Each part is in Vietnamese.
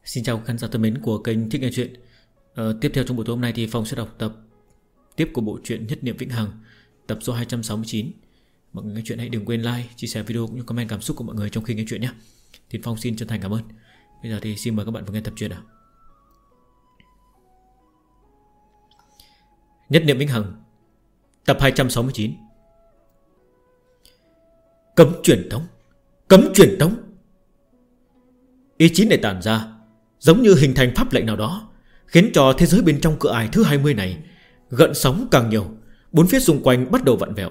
Xin chào khán giả thân mến của kênh Thích Nghe Chuyện. Tiếp theo trong buổi tối hôm nay thì Phong sẽ đọc tập tiếp của bộ truyện Nhất Niệm Vĩnh Hằng, tập số 269. Mọi người nghe chuyện hãy đừng quên like, chia sẻ video cũng như comment cảm xúc của mọi người trong khi nghe chuyện nhé. Thì Phong xin chân thành cảm ơn. Bây giờ thì xin mời các bạn vào nghe tập truyện nào. Nhất Niệm Vĩnh Hằng, tập 269. Cấm truyền tống, cấm truyền tống. Ý chí này tản ra giống như hình thành pháp lệnh nào đó, khiến cho thế giới bên trong cửa ải thứ 20 này gợn sóng càng nhiều, bốn phía xung quanh bắt đầu vặn vẹo.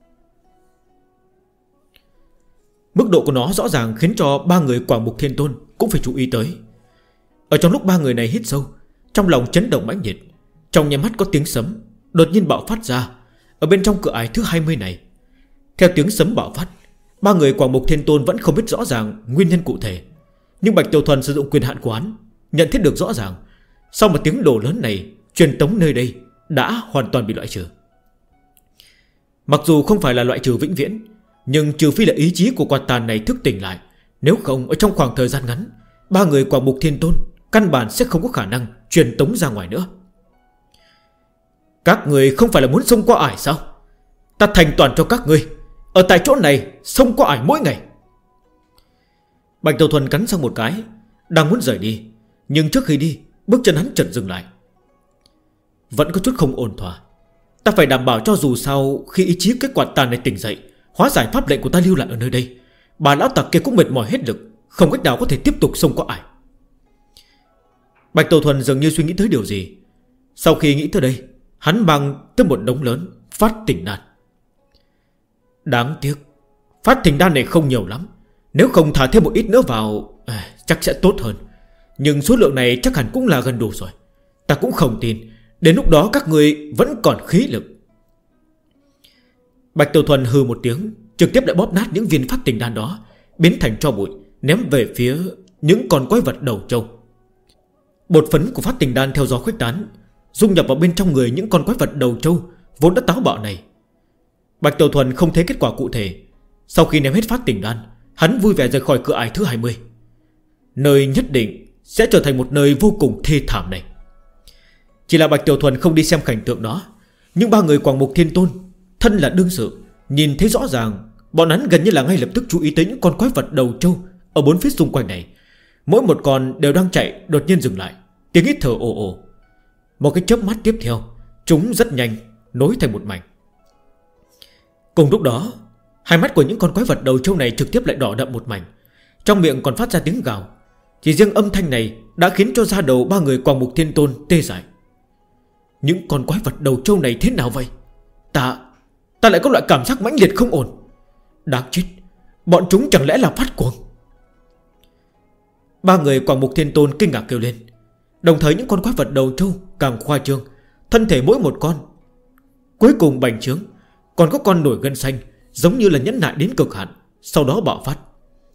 Mức độ của nó rõ ràng khiến cho ba người Quảng Mục Thiên Tôn cũng phải chú ý tới. Ở trong lúc ba người này hít sâu, trong lòng chấn động mãnh liệt, trong nháy mắt có tiếng sấm đột nhiên bạo phát ra ở bên trong cửa ải thứ 20 này. Theo tiếng sấm bạo phát, ba người Quảng Mục Thiên Tôn vẫn không biết rõ ràng nguyên nhân cụ thể, nhưng Bạch Tiểu Thuần sử dụng quyền hạn của hắn nhận thiết được rõ ràng, sau một tiếng nổ lớn này, truyền tống nơi đây đã hoàn toàn bị loại trừ. Mặc dù không phải là loại trừ vĩnh viễn, nhưng trừ phi là ý chí của quạt tàn này thức tỉnh lại, nếu không ở trong khoảng thời gian ngắn, ba người Quảng Mục Thiên Tôn căn bản sẽ không có khả năng truyền tống ra ngoài nữa. Các người không phải là muốn xông qua ải sao? Ta thành toàn cho các ngươi, ở tại chỗ này xông qua ải mỗi ngày. Bạch Tiểu Thuần cắn sang một cái, đang muốn rời đi, nhưng trước khi đi, bước chân hắn chợt dừng lại. Vẫn có chút không ổn thỏa. Ta phải đảm bảo cho dù sao khi ý chí cái quạt tàn này tỉnh dậy, hóa giải pháp lệnh của ta lưu lại ở nơi đây, bà lão tặc kia cũng mệt mỏi hết lực, không cách nào có thể tiếp tục xông qua ải. Bạch Tiểu Thuần dường như suy nghĩ tới điều gì. Sau khi nghĩ tới đây, hắn mang tới một đống lớn phát tỉnh đan. Đáng tiếc, phát tỉnh đan này không nhiều lắm, nếu không thả thêm một ít nữa vào chắc sẽ tốt hơn. Nhưng số lượng này chắc hẳn cũng là gần đủ rồi. Ta cũng không tin đến lúc đó các người vẫn còn khí lực. Bạch Tiểu Thuần hừ một tiếng, trực tiếp đã bóp nát những viên phát tỉnh đan đó, biến thành tro bụi, ném về phía những con quái vật đầu trâu. Bột phấn của phát tỉnh đan theo gió khuếch tán, dung nhập vào bên trong người những con quái vật đầu trâu vốn đã táo bạo này. Bạch Tiểu Thuần không thấy kết quả cụ thể. Sau khi ném hết phát tỉnh đan, hắn vui vẻ rời khỏi cửa ải thứ 20. Nơi nhất định sẽ trở thành một nơi vô cùng thê thảm này. Chỉ là Bạch Tiểu Thuần không đi xem cảnh tượng đó, nhưng ba người Quảng Mục Thiên Tôn thân là đương sự, nhìn thấy rõ ràng. Bọn hắn gần như là ngay lập tức chú ý tới những con quái vật đầu trâu ở bốn phía xung quanh này. Mỗi một con đều đang chạy, đột nhiên dừng lại, tiếng hít thở ồ ồ. Một cái chớp mắt tiếp theo, chúng rất nhanh nối thành một mảnh. Cùng lúc đó, hai mắt của những con quái vật đầu trâu này trực tiếp lại đỏ đậm một mảnh, trong miệng còn phát ra tiếng gào. Chỉ riêng âm thanh này đã khiến cho da đầu ba người Quảng Mục Thiên Tôn tê dại. Những con quái vật đầu trâu này thế nào vậy? Ta lại có loại cảm giác mãnh liệt không ổn. Đáng chết, bọn chúng chẳng lẽ là phát cuồng? Ba người Quảng Mục Thiên Tôn kinh ngạc kêu lên. Đồng thời những con quái vật đầu trâu càng khoa trương, thân thể mỗi một con cuối cùng bành trướng, còn có con nổi gân xanh, giống như là nhẫn nại đến cực hạn, sau đó bạo phát.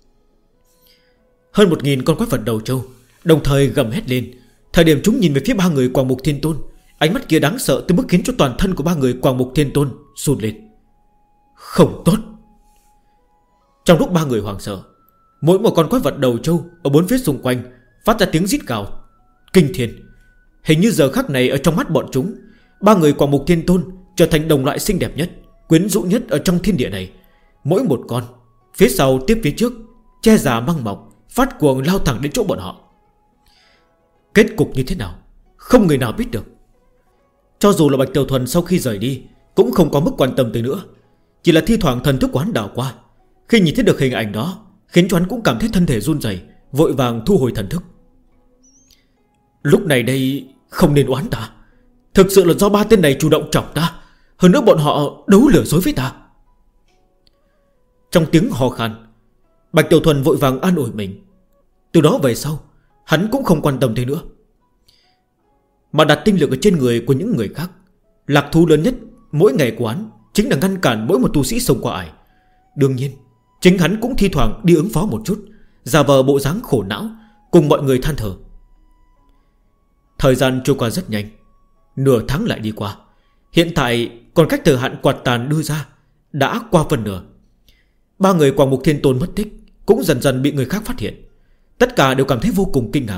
Hơn 1000 con quái vật đầu trâu đồng thời gầm hét lên. Thời điểm chúng nhìn về phía ba người Quảng Mục Thiên Tôn, ánh mắt kia đáng sợ tới mức khiến cho toàn thân của ba người Quảng Mục Thiên Tôn run lên. Không tốt. Trong lúc ba người hoảng sợ, mỗi một con quái vật đầu trâu ở bốn phía xung quanh phát ra tiếng rít gào kinh thiên. Hình như giờ khắc này ở trong mắt bọn chúng, ba người Quảng Mục Thiên Tôn trở thành đồng loại xinh đẹp nhất, quyến rũ nhất ở trong thiên địa này. Mỗi một con phía sau tiếp phía trước, che già măng mọc, phát cuồng lao thẳng đến chỗ bọn họ. Kết cục như thế nào không người nào biết được. Cho dù là Bạch Tiểu Thuần sau khi rời đi cũng không có mức quan tâm tới nữa, chỉ là thi thoảng thần thức của hắn đảo qua, khi nhìn thấy được hình ảnh đó khiến cho hắn cũng cảm thấy thân thể run rẩy, vội vàng thu hồi thần thức. Lúc này đây không nên oán ta, thực sự là do ba tên này chủ động chọc ta, hơn nữa bọn họ đấu lừa dối với ta. Trong tiếng hò khan, Bạch Tiểu Thuần vội vàng an ủi mình. Từ đó về sau hắn cũng không quan tâm thế nữa, mà đặt tinh lực ở trên người của những người khác. Lạc thú lớn nhất mỗi ngày của hắn chính là ngăn cản mỗi một tu sĩ xông qua ải. Đương nhiên chính hắn cũng thi thoảng đi ứng phó một chút, giả vờ bộ dáng khổ não, cùng mọi người than thở. Thời gian trôi qua rất nhanh, nửa tháng lại đi qua. Hiện tại còn cách thời hạn quạt tàn đưa ra đã qua phần nửa. Ba người Quảng Mục Thiên Tôn mất tích cũng dần dần bị người khác phát hiện. Tất cả đều cảm thấy vô cùng kinh ngạc,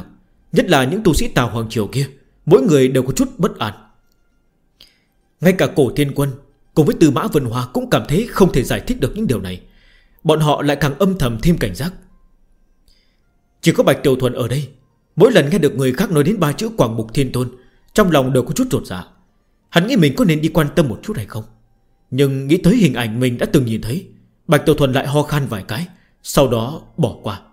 Nhất là những tu sĩ Tào Hoàng Triều kia, mỗi người đều có chút bất an. Ngay cả Cổ Thiên Quân cùng với Tư Mã Vân Hoa cũng cảm thấy không thể giải thích được những điều này. Bọn họ lại càng âm thầm thêm cảnh giác. Chỉ có Bạch Tiểu Thuần ở đây, mỗi lần nghe được người khác nói đến 3 chữ Quảng Mục Thiên Tôn, trong lòng đều có chút chột dạ. Hắn nghĩ mình có nên đi quan tâm một chút hay không, nhưng nghĩ tới hình ảnh mình đã từng nhìn thấy, Bạch Tiểu Thuần lại ho khan vài cái, sau đó bỏ qua.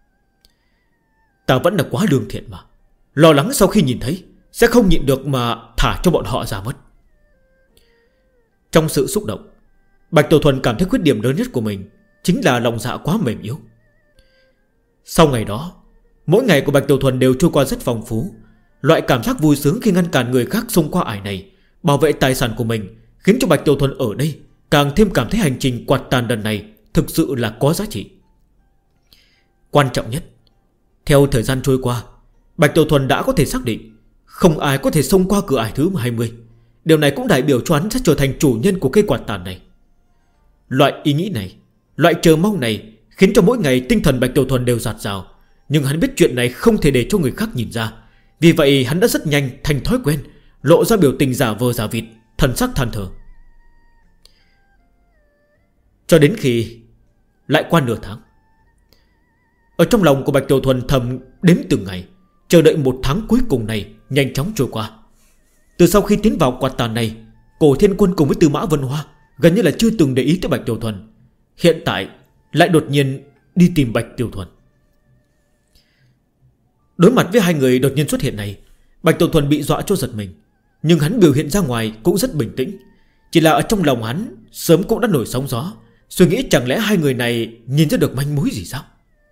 Ta vẫn là quá lương thiện mà, lo lắng sau khi nhìn thấy sẽ không nhịn được mà thả cho bọn họ ra mất. Trong sự xúc động, Bạch Tiểu Thuần cảm thấy khuyết điểm lớn nhất của mình chính là lòng dạ quá mềm yếu. Sau ngày đó, mỗi ngày của Bạch Tiểu Thuần đều trôi qua rất phong phú. Loại cảm giác vui sướng khi ngăn cản người khác xông qua ải này, bảo vệ tài sản của mình, khiến cho Bạch Tiểu Thuần ở đây càng thêm cảm thấy hành trình quạt tàn lần này thực sự là có giá trị. Quan trọng nhất, theo thời gian trôi qua, Bạch Tiểu Thuần đã có thể xác định không ai có thể xông qua cửa ải thứ 20. Điều này cũng đại biểu cho hắn sẽ trở thành chủ nhân của cây quạt tàn này. Loại ý nghĩ này, loại chờ mong này khiến cho mỗi ngày tinh thần Bạch Tiểu Thuần đều dạt dào. Nhưng hắn biết chuyện này không thể để cho người khác nhìn ra. Vì vậy hắn đã rất nhanh thành thói quen, lộ ra biểu tình giả vờ giả vịt, thần sắc than thở. Cho đến khi lại qua nửa tháng, ở trong lòng của Bạch Tiểu Thuần thầm đếm từng ngày, chờ đợi một tháng cuối cùng này nhanh chóng trôi qua. Từ sau khi tiến vào quạt tàn này, Cổ Thiên Quân cùng với Tư Mã Vân Hoa gần như là chưa từng để ý tới Bạch Tiểu Thuần. Hiện tại lại đột nhiên đi tìm Bạch Tiểu Thuần. Đối mặt với hai người đột nhiên xuất hiện này, Bạch Tiểu Thuần bị dọa cho giật mình. Nhưng hắn biểu hiện ra ngoài cũng rất bình tĩnh. Chỉ là ở trong lòng hắn sớm cũng đã nổi sóng gió, suy nghĩ chẳng lẽ hai người này nhìn ra được manh mối gì sao.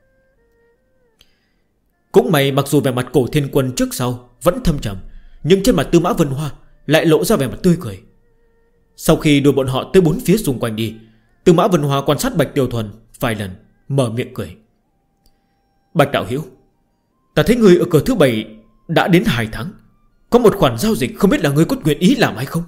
Cũng may mặc dù vẻ mặt Cổ Thiên Quân trước sau vẫn thâm trầm, nhưng trên mặt Tư Mã Vân Hoa lại lộ ra vẻ mặt tươi cười. Sau khi đuổi bọn họ tới bốn phía xung quanh đi, Tư Mã Vân Hoa quan sát Bạch Tiểu Thuần vài lần, mở miệng cười. Bạch đạo hữu, ta thấy người ở cửa thứ 7 đã đến 2 tháng. Có một khoản giao dịch không biết là người có nguyện ý làm hay không.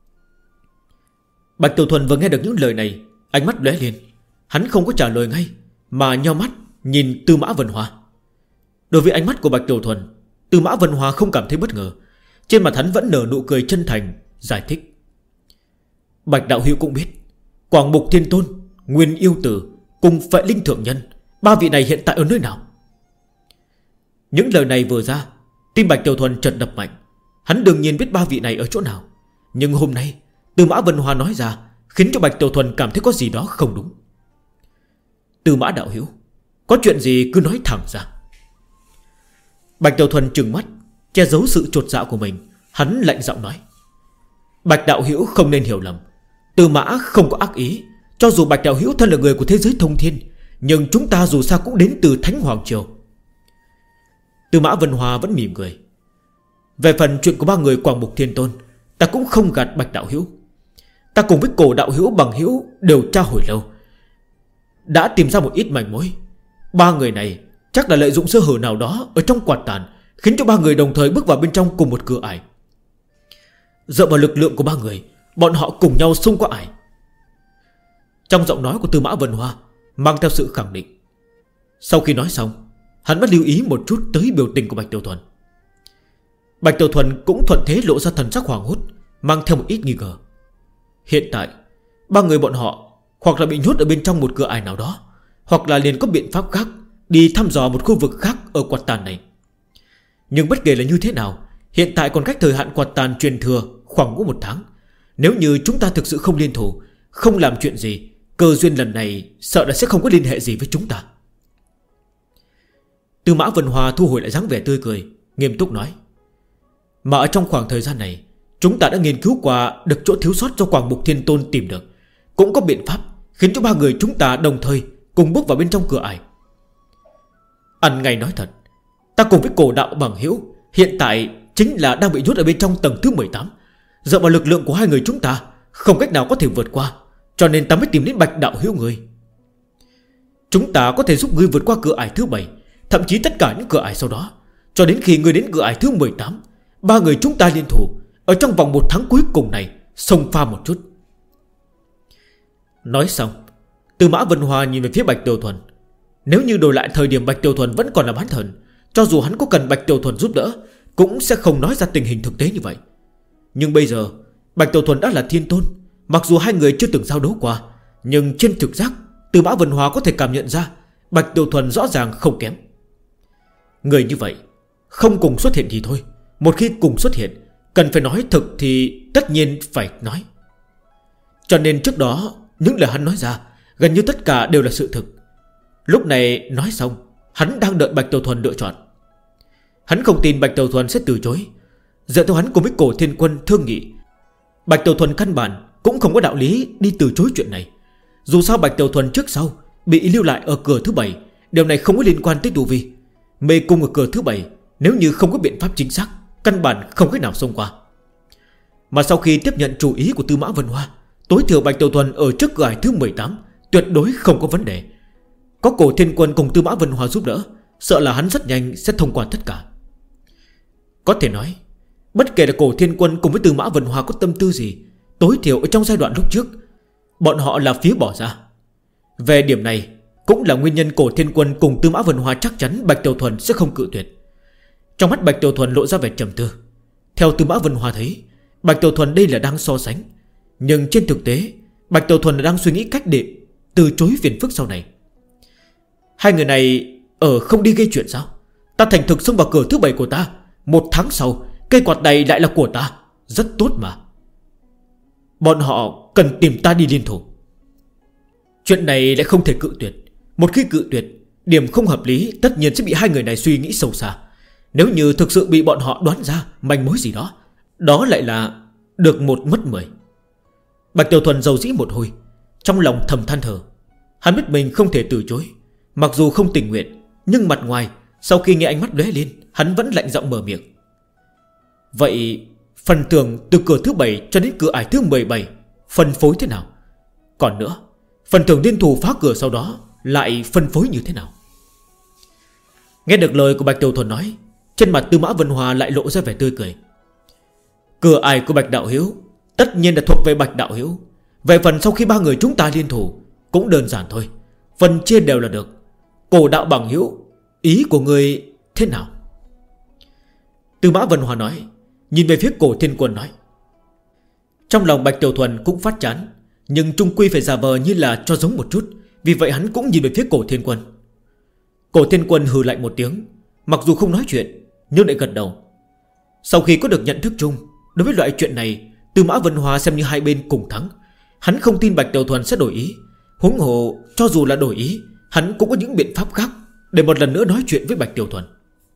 Bạch Tiểu Thuần vừa nghe được những lời này, ánh mắt lóe lên. Hắn không có trả lời ngay, mà nheo mắt nhìn Tư Mã Vân Hoa. Đối với ánh mắt của Bạch Tiểu Thuần, Tư Mã Vân Hoa không cảm thấy bất ngờ. Trên mặt hắn vẫn nở nụ cười chân thành, giải thích. Bạch đạo hữu cũng biết, Quảng Mục Thiên Tôn, Nguyên Yêu Tử cùng Phệ Linh Thượng Nhân, 3 vị này hiện tại ở nơi nào? Những lời này vừa ra, tim Bạch Tiểu Thuần chợt đập mạnh. Hắn đương nhiên biết 3 vị này ở chỗ nào. Nhưng hôm nay Tư Mã Vân Hoa nói ra, khiến cho Bạch Tiểu Thuần cảm thấy có gì đó không đúng. Tư Mã đạo hữu, có chuyện gì cứ nói thẳng ra. Bạch Tiểu Thuần trừng mắt, che giấu sự chột dạ của mình. Hắn lạnh giọng nói. Bạch đạo hữu không nên hiểu lầm, Tư Mã không có ác ý. Cho dù Bạch đạo hữu thân là người của thế giới thông thiên, nhưng chúng ta dù sao cũng đến từ Thánh Hoàng Triều. Tư Mã Vân Hoa vẫn mỉm cười. Về phần chuyện của 3 người Quảng Mục Thiên Tôn, ta cũng không gạt Bạch đạo hữu. Ta cùng với Cổ đạo hữu bằng hữu điều tra hồi lâu, đã tìm ra một ít manh mối. 3 người này chắc là lợi dụng sơ hở nào đó ở trong quạt tàn, khiến cho 3 người đồng thời bước vào bên trong cùng một cửa ải. Dựa vào lực lượng của 3 người, bọn họ cùng nhau xông qua ải. Trong giọng nói của Tư Mã Vân Hoa mang theo sự khẳng định. Sau khi nói xong, hắn bắt lưu ý một chút tới biểu tình của Bạch Tiểu Thuần. Bạch Tiểu Thuần cũng thuận thế lộ ra thần sắc hoảng hốt, mang theo một ít nghi ngờ. Hiện tại 3 người bọn họ hoặc là bị nhốt ở bên trong một cửa ải nào đó, hoặc là liền có biện pháp khác đi thăm dò một khu vực khác ở quạt tàn này. Nhưng bất kể là như thế nào, hiện tại còn cách thời hạn quạt tàn truyền thừa khoảng 1 tháng. Nếu như chúng ta thực sự không liên thủ, không làm chuyện gì, cơ duyên lần này sợ là sẽ không có liên hệ gì với chúng ta. Tư Mã Vân Hoa thu hồi lại dáng vẻ tươi cười, nghiêm túc nói. Mà ở trong khoảng thời gian này, chúng ta đã nghiên cứu qua được chỗ thiếu sót do Quảng Mục Thiên Tôn tìm được, cũng có biện pháp khiến cho 3 người chúng ta đồng thời cùng bước vào bên trong cửa ải. Ăn ngay nói thật, ta cùng với Cổ đạo bằng hữu hiện tại chính là đang bị nhốt ở bên trong tầng thứ 18. Dựa vào lực lượng của 2 người chúng ta không cách nào có thể vượt qua, cho nên ta mới tìm đến Bạch đạo hữu người. Chúng ta có thể giúp ngươi vượt qua cửa ải thứ 7, thậm chí tất cả những cửa ải sau đó, cho đến khi ngươi đến cửa ải thứ 18. 3 người chúng ta liên thủ ở trong vòng 1 tháng cuối cùng này xông pha một chút. Nói xong, Tư Mã Vân Hoa nhìn về phía Bạch Tiểu Thuần. Nếu như đổi lại thời điểm Bạch Tiểu Thuần vẫn còn là bán thần, Cho dù hắn có cần Bạch Tiểu Thuần giúp đỡ cũng sẽ không nói ra tình hình thực tế như vậy. Nhưng bây giờ Bạch Tiểu Thuần đã là thiên tôn, mặc dù hai người chưa từng giao đấu qua, nhưng trên trực giác Tư Mã Vân Hòa có thể cảm nhận ra Bạch Tiểu Thuần rõ ràng không kém. Người như vậy không cùng xuất hiện thì thôi, một khi cùng xuất hiện, cần phải nói thực thì tất nhiên phải nói. Cho nên trước đó những lời hắn nói ra gần như tất cả đều là sự thực. Lúc này nói xong, hắn đang đợi Bạch Tiểu Thuần lựa chọn. Hắn không tin Bạch Tiểu Thuần sẽ từ chối. Dựa theo hắn cùng với Cổ Thiên Quân thương nghị, Bạch Tiểu Thuần căn bản cũng không có đạo lý đi từ chối chuyện này. Dù sao Bạch Tiểu Thuần trước sau bị lưu lại ở cửa thứ 7, điều này không có liên quan tới tu vi. Mê cung ở cửa thứ 7, nếu như không có biện pháp chính xác, căn bản không cách nào xông qua. Mà sau khi tiếp nhận chủ ý của Tư Mã Vân Hoa, tối thiểu Bạch Tiểu Thuần ở trước cửa ải thứ 18 tuyệt đối không có vấn đề. Có Cổ Thiên Quân cùng Tư Mã Vân Hoa giúp đỡ, sợ là hắn rất nhanh sẽ thông qua tất cả. Có thể nói, bất kể là Cổ Thiên Quân cùng với Tư Mã Vân Hoa có tâm tư gì, tối thiểu ở trong giai đoạn lúc trước, bọn họ là phía bỏ ra. Về điểm này cũng là nguyên nhân Cổ Thiên Quân cùng Tư Mã Vân Hoa chắc chắn Bạch Tiểu Thuần sẽ không cự tuyệt. Trong mắt Bạch Tiểu Thuần lộ ra vẻ trầm tư. Theo Tư Mã Vân Hoa thấy, Bạch Tiểu Thuần đây là đang so sánh, nhưng trên thực tế Bạch Tiểu Thuần là đang suy nghĩ cách để từ chối phiền phức sau này. Hai người này ở không đi gây chuyện sao? Ta thành thực xông vào cửa thứ 7 của ta, 1 tháng sau cây quạt này lại là của ta, rất tốt mà. Bọn họ cần tìm ta đi liên thủ. Chuyện này lại không thể cự tuyệt. Một khi cự tuyệt, điểm không hợp lý tất nhiên sẽ bị hai người này suy nghĩ sâu xa. Nếu như thực sự bị bọn họ đoán ra manh mối gì đó, đó lại là được 1 mất 10. Bạch Tiểu Thuần dầu dĩ một hồi, trong lòng thầm than thở. Hắn biết mình không thể từ chối. Mặc dù không tình nguyện, nhưng mặt ngoài sau khi nghe ánh mắt lóe lên, hắn vẫn lạnh giọng mở miệng. Vậy phần thưởng từ cửa thứ 7 cho đến cửa ải thứ 17 phân phối thế nào? Còn nữa, phần thưởng liên thủ phá cửa sau đó lại phân phối như thế nào? Nghe được lời của Bạch Tiểu Thuần nói, trên mặt Tư Mã Vân Hòa lại lộ ra vẻ tươi cười. Cửa ải của Bạch Đạo Hiếu tất nhiên là thuộc về Bạch Đạo Hiếu. Về phần sau khi ba người chúng ta liên thủ cũng đơn giản thôi, phần chia đều là được. Cổ đạo bằng hữu, ý của người thế nào? Tư Mã Vân Hòa nói, nhìn về phía Cổ Thiên Quân nói. Trong lòng Bạch Tiểu Thuần cũng phát chán, nhưng trung quy phải giả vờ như là cho giống một chút, vì vậy hắn cũng nhìn về phía Cổ Thiên Quân. Cổ Thiên Quân hừ lạnh một tiếng, mặc dù không nói chuyện nhưng lại gật đầu. Sau khi có được nhận thức chung, đối với loại chuyện này, Tư Mã Vân Hòa xem như hai bên cùng thắng. Hắn không tin Bạch Tiểu Thuần sẽ đổi ý. Huống hồ cho dù là đổi ý, hắn cũng có những biện pháp khác để một lần nữa nói chuyện với Bạch Tiểu Thuần.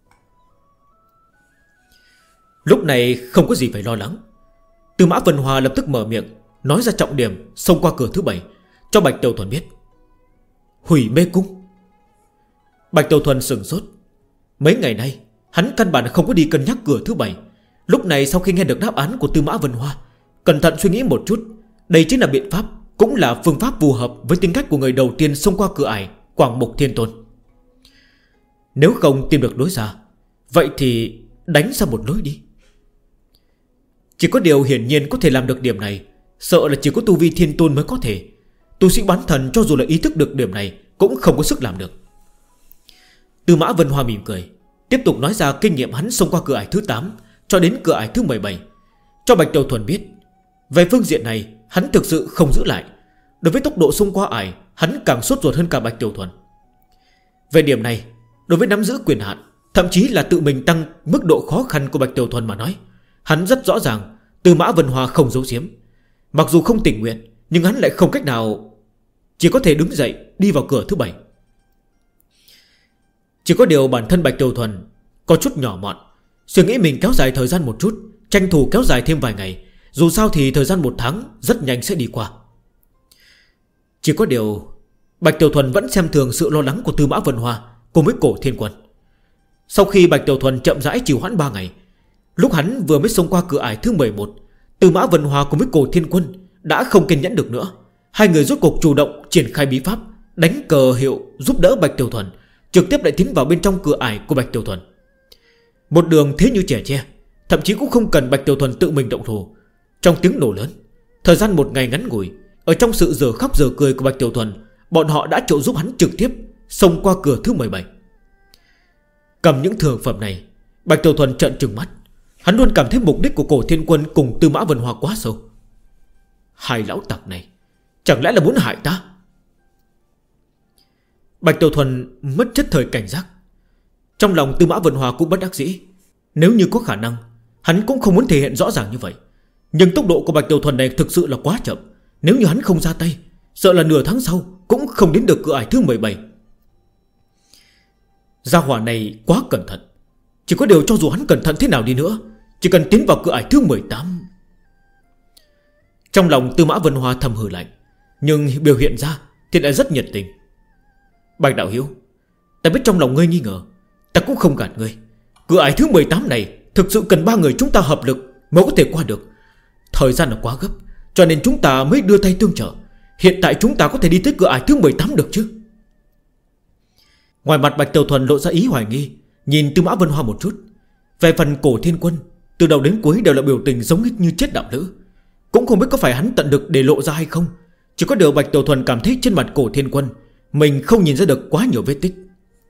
Lúc này không có gì phải lo lắng. Tư Mã Vân Hòa lập tức mở miệng, nói ra trọng điểm xông qua cửa thứ 7 cho Bạch Tiểu Thuần biết. Hủy mê cung. Bạch Tiểu Thuần sửng sốt. Mấy ngày nay hắn căn bản không có đi cân nhắc cửa thứ 7. Lúc này sau khi nghe được đáp án của Tư Mã Vân Hòa, cẩn thận suy nghĩ một chút, đây chính là biện pháp, cũng là phương pháp phù hợp với tính cách của người đầu tiên xông qua cửa ải Quảng Mục Thiên Tôn. Nếu không tìm được lối ra, vậy thì đánh ra một lối đi. Chỉ có điều hiển nhiên có thể làm được điểm này, sợ là chỉ có tu vi thiên tôn mới có thể. Tu sĩ bán thần cho dù là ý thức được điểm này cũng không có sức làm được. Tư Mã Vân Hoa mỉm cười, tiếp tục nói ra kinh nghiệm hắn xông qua cửa ải thứ 8 cho đến cửa ải thứ 17, cho Bạch Tiểu Thuần biết. Về phương diện này hắn thực sự không giữ lại. Đối với tốc độ xông qua ải, hắn càng sốt ruột hơn cả Bạch Tiểu Thuần. Về điểm này, đối với nắm giữ quyền hạn, thậm chí là tự mình tăng mức độ khó khăn của Bạch Tiểu Thuần mà nói, hắn rất rõ ràng Tư Mã Vân Hòa không giấu giếm. Mặc dù không tình nguyện, nhưng hắn lại không cách nào, chỉ có thể đứng dậy đi vào cửa thứ 7. Chỉ có điều bản thân Bạch Tiểu Thuần có chút nhỏ mọn, suy nghĩ mình kéo dài thời gian một chút, tranh thủ kéo dài thêm vài ngày. Dù sao thì thời gian 1 tháng rất nhanh sẽ đi qua. Chỉ có điều Bạch Tiểu Thuần vẫn xem thường sự lo lắng của Tư Mã Vân Hòa cùng với Cổ Thiên Quân. Sau khi Bạch Tiểu Thuần chậm rãi trì hoãn 3 ngày, lúc hắn vừa mới xông qua cửa ải thứ 11, Tư Mã Vân Hòa cùng với Cổ Thiên Quân đã không kiên nhẫn được nữa. Hai người rốt cuộc chủ động triển khai bí pháp, đánh cờ hiệu giúp đỡ Bạch Tiểu Thuần, trực tiếp lại tiến vào bên trong cửa ải của Bạch Tiểu Thuần. Một đường thế như trẻ tre, thậm chí cũng không cần Bạch Tiểu Thuần tự mình động thủ. Trong tiếng nổ lớn, thời gian 1 ngày ngắn ngủi, ở trong sự giờ khóc giờ cười của Bạch Tiểu Thuần, bọn họ đã trợ giúp hắn trực tiếp xông qua cửa thứ 17. Cầm những thường phẩm này, Bạch Tiểu Thuần trợn trừng mắt. Hắn luôn cảm thấy mục đích của Cổ Thiên Quân cùng Tư Mã Vân Hoa quá sâu. Hai lão tặc này chẳng lẽ là muốn hại ta? Bạch Tiểu Thuần mất chất thời cảnh giác. Trong lòng Tư Mã Vân Hoa cũng bất đắc dĩ. Nếu như có khả năng, hắn cũng không muốn thể hiện rõ ràng như vậy. Nhưng tốc độ của Bạch Tiểu Thuần này thực sự là quá chậm. Nếu như hắn không ra tay, sợ là nửa tháng sau cũng không đến được cửa ải thứ 17. Gia hỏa này quá cẩn thận. Chỉ có điều cho dù hắn cẩn thận thế nào đi nữa, chỉ cần tiến vào cửa ải thứ 18. Trong lòng Tư Mã Vân Hoa thầm hừ lạnh, nhưng biểu hiện ra thì lại rất nhiệt tình. Bạch đạo hữu, ta biết trong lòng ngươi nghi ngờ, ta cũng không gạt ngươi. Cửa ải thứ 18 này thực sự cần 3 người chúng ta hợp lực mới có thể qua được. Thời gian là quá gấp, cho nên chúng ta mới đưa tay tương trợ. Hiện tại chúng ta có thể đi tới cửa ải thứ 18 được chứ? Ngoài mặt Bạch Tiểu Thuần lộ ra ý hoài nghi, nhìn Tư Mã Vân Hoa một chút. Về phần Cổ Thiên Quân, từ đầu đến cuối đều là biểu tình giống như chết đạo lữ. Cũng không biết có phải hắn tận lực để lộ ra hay không. Chỉ có điều Bạch Tiểu Thuần cảm thấy trên mặt Cổ Thiên Quân mình không nhìn ra được quá nhiều vết tích.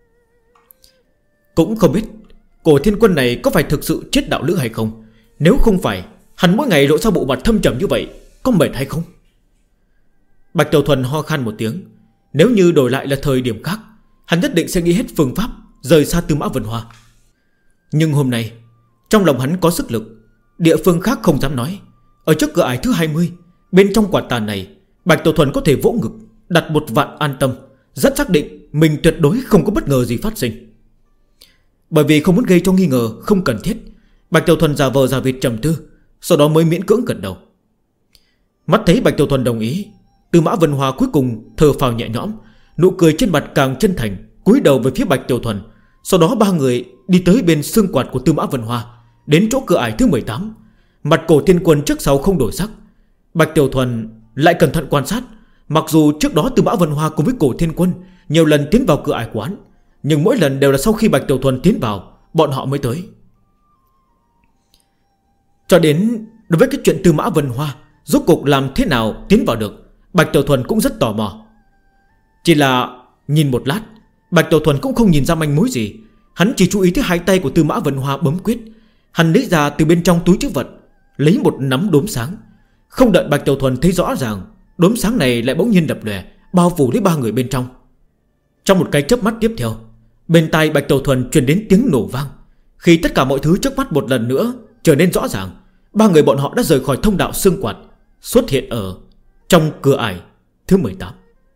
Cũng không biết Cổ Thiên Quân này có phải thực sự chết đạo lữ hay không. Nếu không phải, hắn mỗi ngày lộ ra bộ mặt thâm trầm như vậy, có mệt hay không? Bạch Tiểu Thuần ho khan một tiếng. Nếu như đổi lại là thời điểm khác, hắn nhất định sẽ nghĩ hết phương pháp rời xa Tư Mã Vân Hoa. Nhưng hôm nay trong lòng hắn có sức lực. Địa phương khác không dám nói. Ở trước cửa ải thứ 20, bên trong quả tàn này, Bạch Tiểu Thuần có thể vỗ ngực, đặt một vạn an tâm, rất xác định mình tuyệt đối không có bất ngờ gì phát sinh. Bởi vì không muốn gây cho nghi ngờ không cần thiết, Bạch Tiểu Thuần giả vờ giả vịt trầm tư, sau đó mới miễn cưỡng gật đầu. Mắt thấy Bạch Tiểu Thuần đồng ý, Tư Mã Vân Hoa cuối cùng thở phào nhẹ nhõm, nụ cười trên mặt càng chân thành, cúi đầu về phía Bạch Tiểu Thuần. Sau đó 3 người đi tới bên xương quạt của Tư Mã Vân Hoa, đến chỗ cửa ải thứ 18. Mặt Cổ Thiên Quân trước sau không đổi sắc. Bạch Tiểu Thuần lại cẩn thận quan sát. Mặc dù trước đó Tư Mã Vân Hoa cùng với Cổ Thiên Quân nhiều lần tiến vào cửa ải quán, nhưng mỗi lần đều là sau khi Bạch Tiểu Thuần tiến vào, bọn họ mới tới. Cho đến đối với cái chuyện Tư Mã Vân Hoa rốt cuộc làm thế nào tiến vào được, Bạch Tiểu Thuần cũng rất tò mò. Chỉ là nhìn một lát, Bạch Tiểu Thuần cũng không nhìn ra manh mối gì. Hắn chỉ chú ý tới hai tay của Tư Mã Vân Hoa bấm quyết. Hắn lấy ra từ bên trong túi trữ vật, lấy một nắm đốm sáng. Không đợi Bạch Tiểu Thuần thấy rõ ràng, đốm sáng này lại bỗng nhiên đập lòe, bao phủ lấy 3 người bên trong. Trong một cái chớp mắt tiếp theo, bên tai Bạch Tiểu Thuần truyền đến tiếng nổ vang. Khi tất cả mọi thứ trước mắt một lần nữa trở nên rõ ràng, 3 người bọn họ đã rời khỏi thông đạo xương quạt, xuất hiện ở trong cửa ải thứ 18.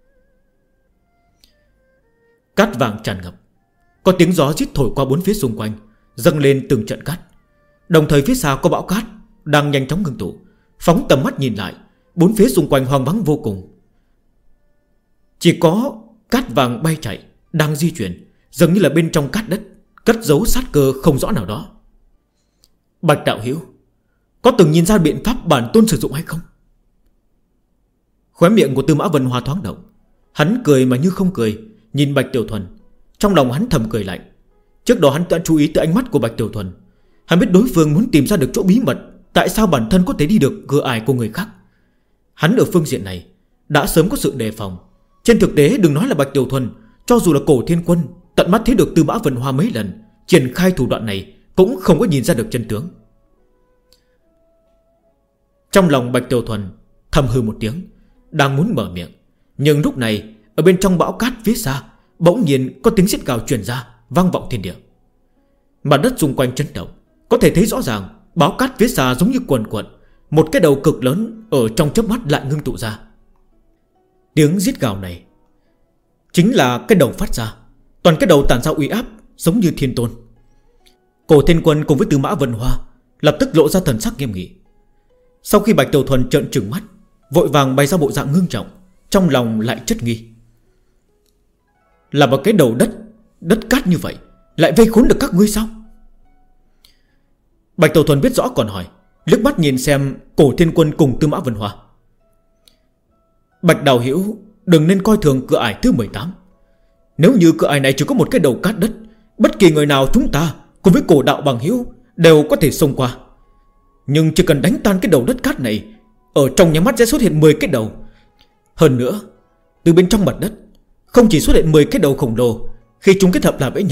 Cát vàng tràn ngập, có tiếng gió rít thổi qua bốn phía xung quanh, dâng lên từng trận cát. Đồng thời phía xa có bão cát đang nhanh chóng ngưng tụ. Phóng tầm mắt nhìn lại, bốn phía xung quanh hoang vắng vô cùng. Chỉ có cát vàng bay chạy, đang di chuyển, dường như là bên trong cát đất cất giấu sát cơ không rõ nào đó. Bạch đạo hữu, có từng nhìn ra biện pháp bản tôn sử dụng hay không? Khóe miệng của Tư Mã Vân Hoa thoáng động. Hắn cười mà như không cười, nhìn Bạch Tiểu Thuần. Trong lòng hắn thầm cười lạnh. Trước đó hắn đã chú ý tới ánh mắt của Bạch Tiểu Thuần. Hắn biết đối phương muốn tìm ra được chỗ bí mật, tại sao bản thân có thể đi được cửa ải của người khác. Hắn ở phương diện này đã sớm có sự đề phòng. Trên thực tế đừng nói là Bạch Tiểu Thuần, cho dù là Cổ Thiên Quân tận mắt thấy được Tư Mã Vân Hoa mấy lần triển khai thủ đoạn này, cũng không có nhìn ra được chân tướng. Trong lòng Bạch Tiểu Thuần thầm hư một tiếng, đang muốn mở miệng. Nhưng lúc này ở bên trong bão cát phía xa, bỗng nhiên có tiếng rít gào truyền ra, vang vọng thiên địa. Mặt đất xung quanh chấn động, có thể thấy rõ ràng bão cát phía xa giống như quần quần. Một cái đầu cực lớn ở trong chớp mắt lại ngưng tụ ra. Tiếng rít gào này chính là cái đầu phát ra. Toàn cái đầu tản ra uy áp giống như thiên tôn. Cổ Thiên Quân cùng với Tư Mã Vân Hoa lập tức lộ ra thần sắc nghiêm nghị. Sau khi Bạch Tiểu Thuần trợn trừng mắt, vội vàng bày ra bộ dạng ngưng trọng, trong lòng lại chất nghi. Là một cái đầu đất cát như vậy, lại vây khốn được các ngươi sao? Bạch Tiểu Thuần biết rõ còn hỏi, liếc mắt nhìn xem Cổ Thiên Quân cùng Tư Mã Vân Hoa. Bạch đạo hữu, đừng nên coi thường cửa ải thứ 18. Nếu như cửa ải này chỉ có một cái đầu cát đất, bất kỳ người nào chúng ta cùng với Cổ đạo bằng hữu đều có thể xông qua. Nhưng chỉ cần đánh tan cái đầu đất cát này, ở trong nhà mắt sẽ xuất hiện 10 cái đầu. Hơn nữa, từ bên trong mặt đất không chỉ xuất hiện 10 cái đầu khổng lồ, khi chúng kết hợp lại với nhau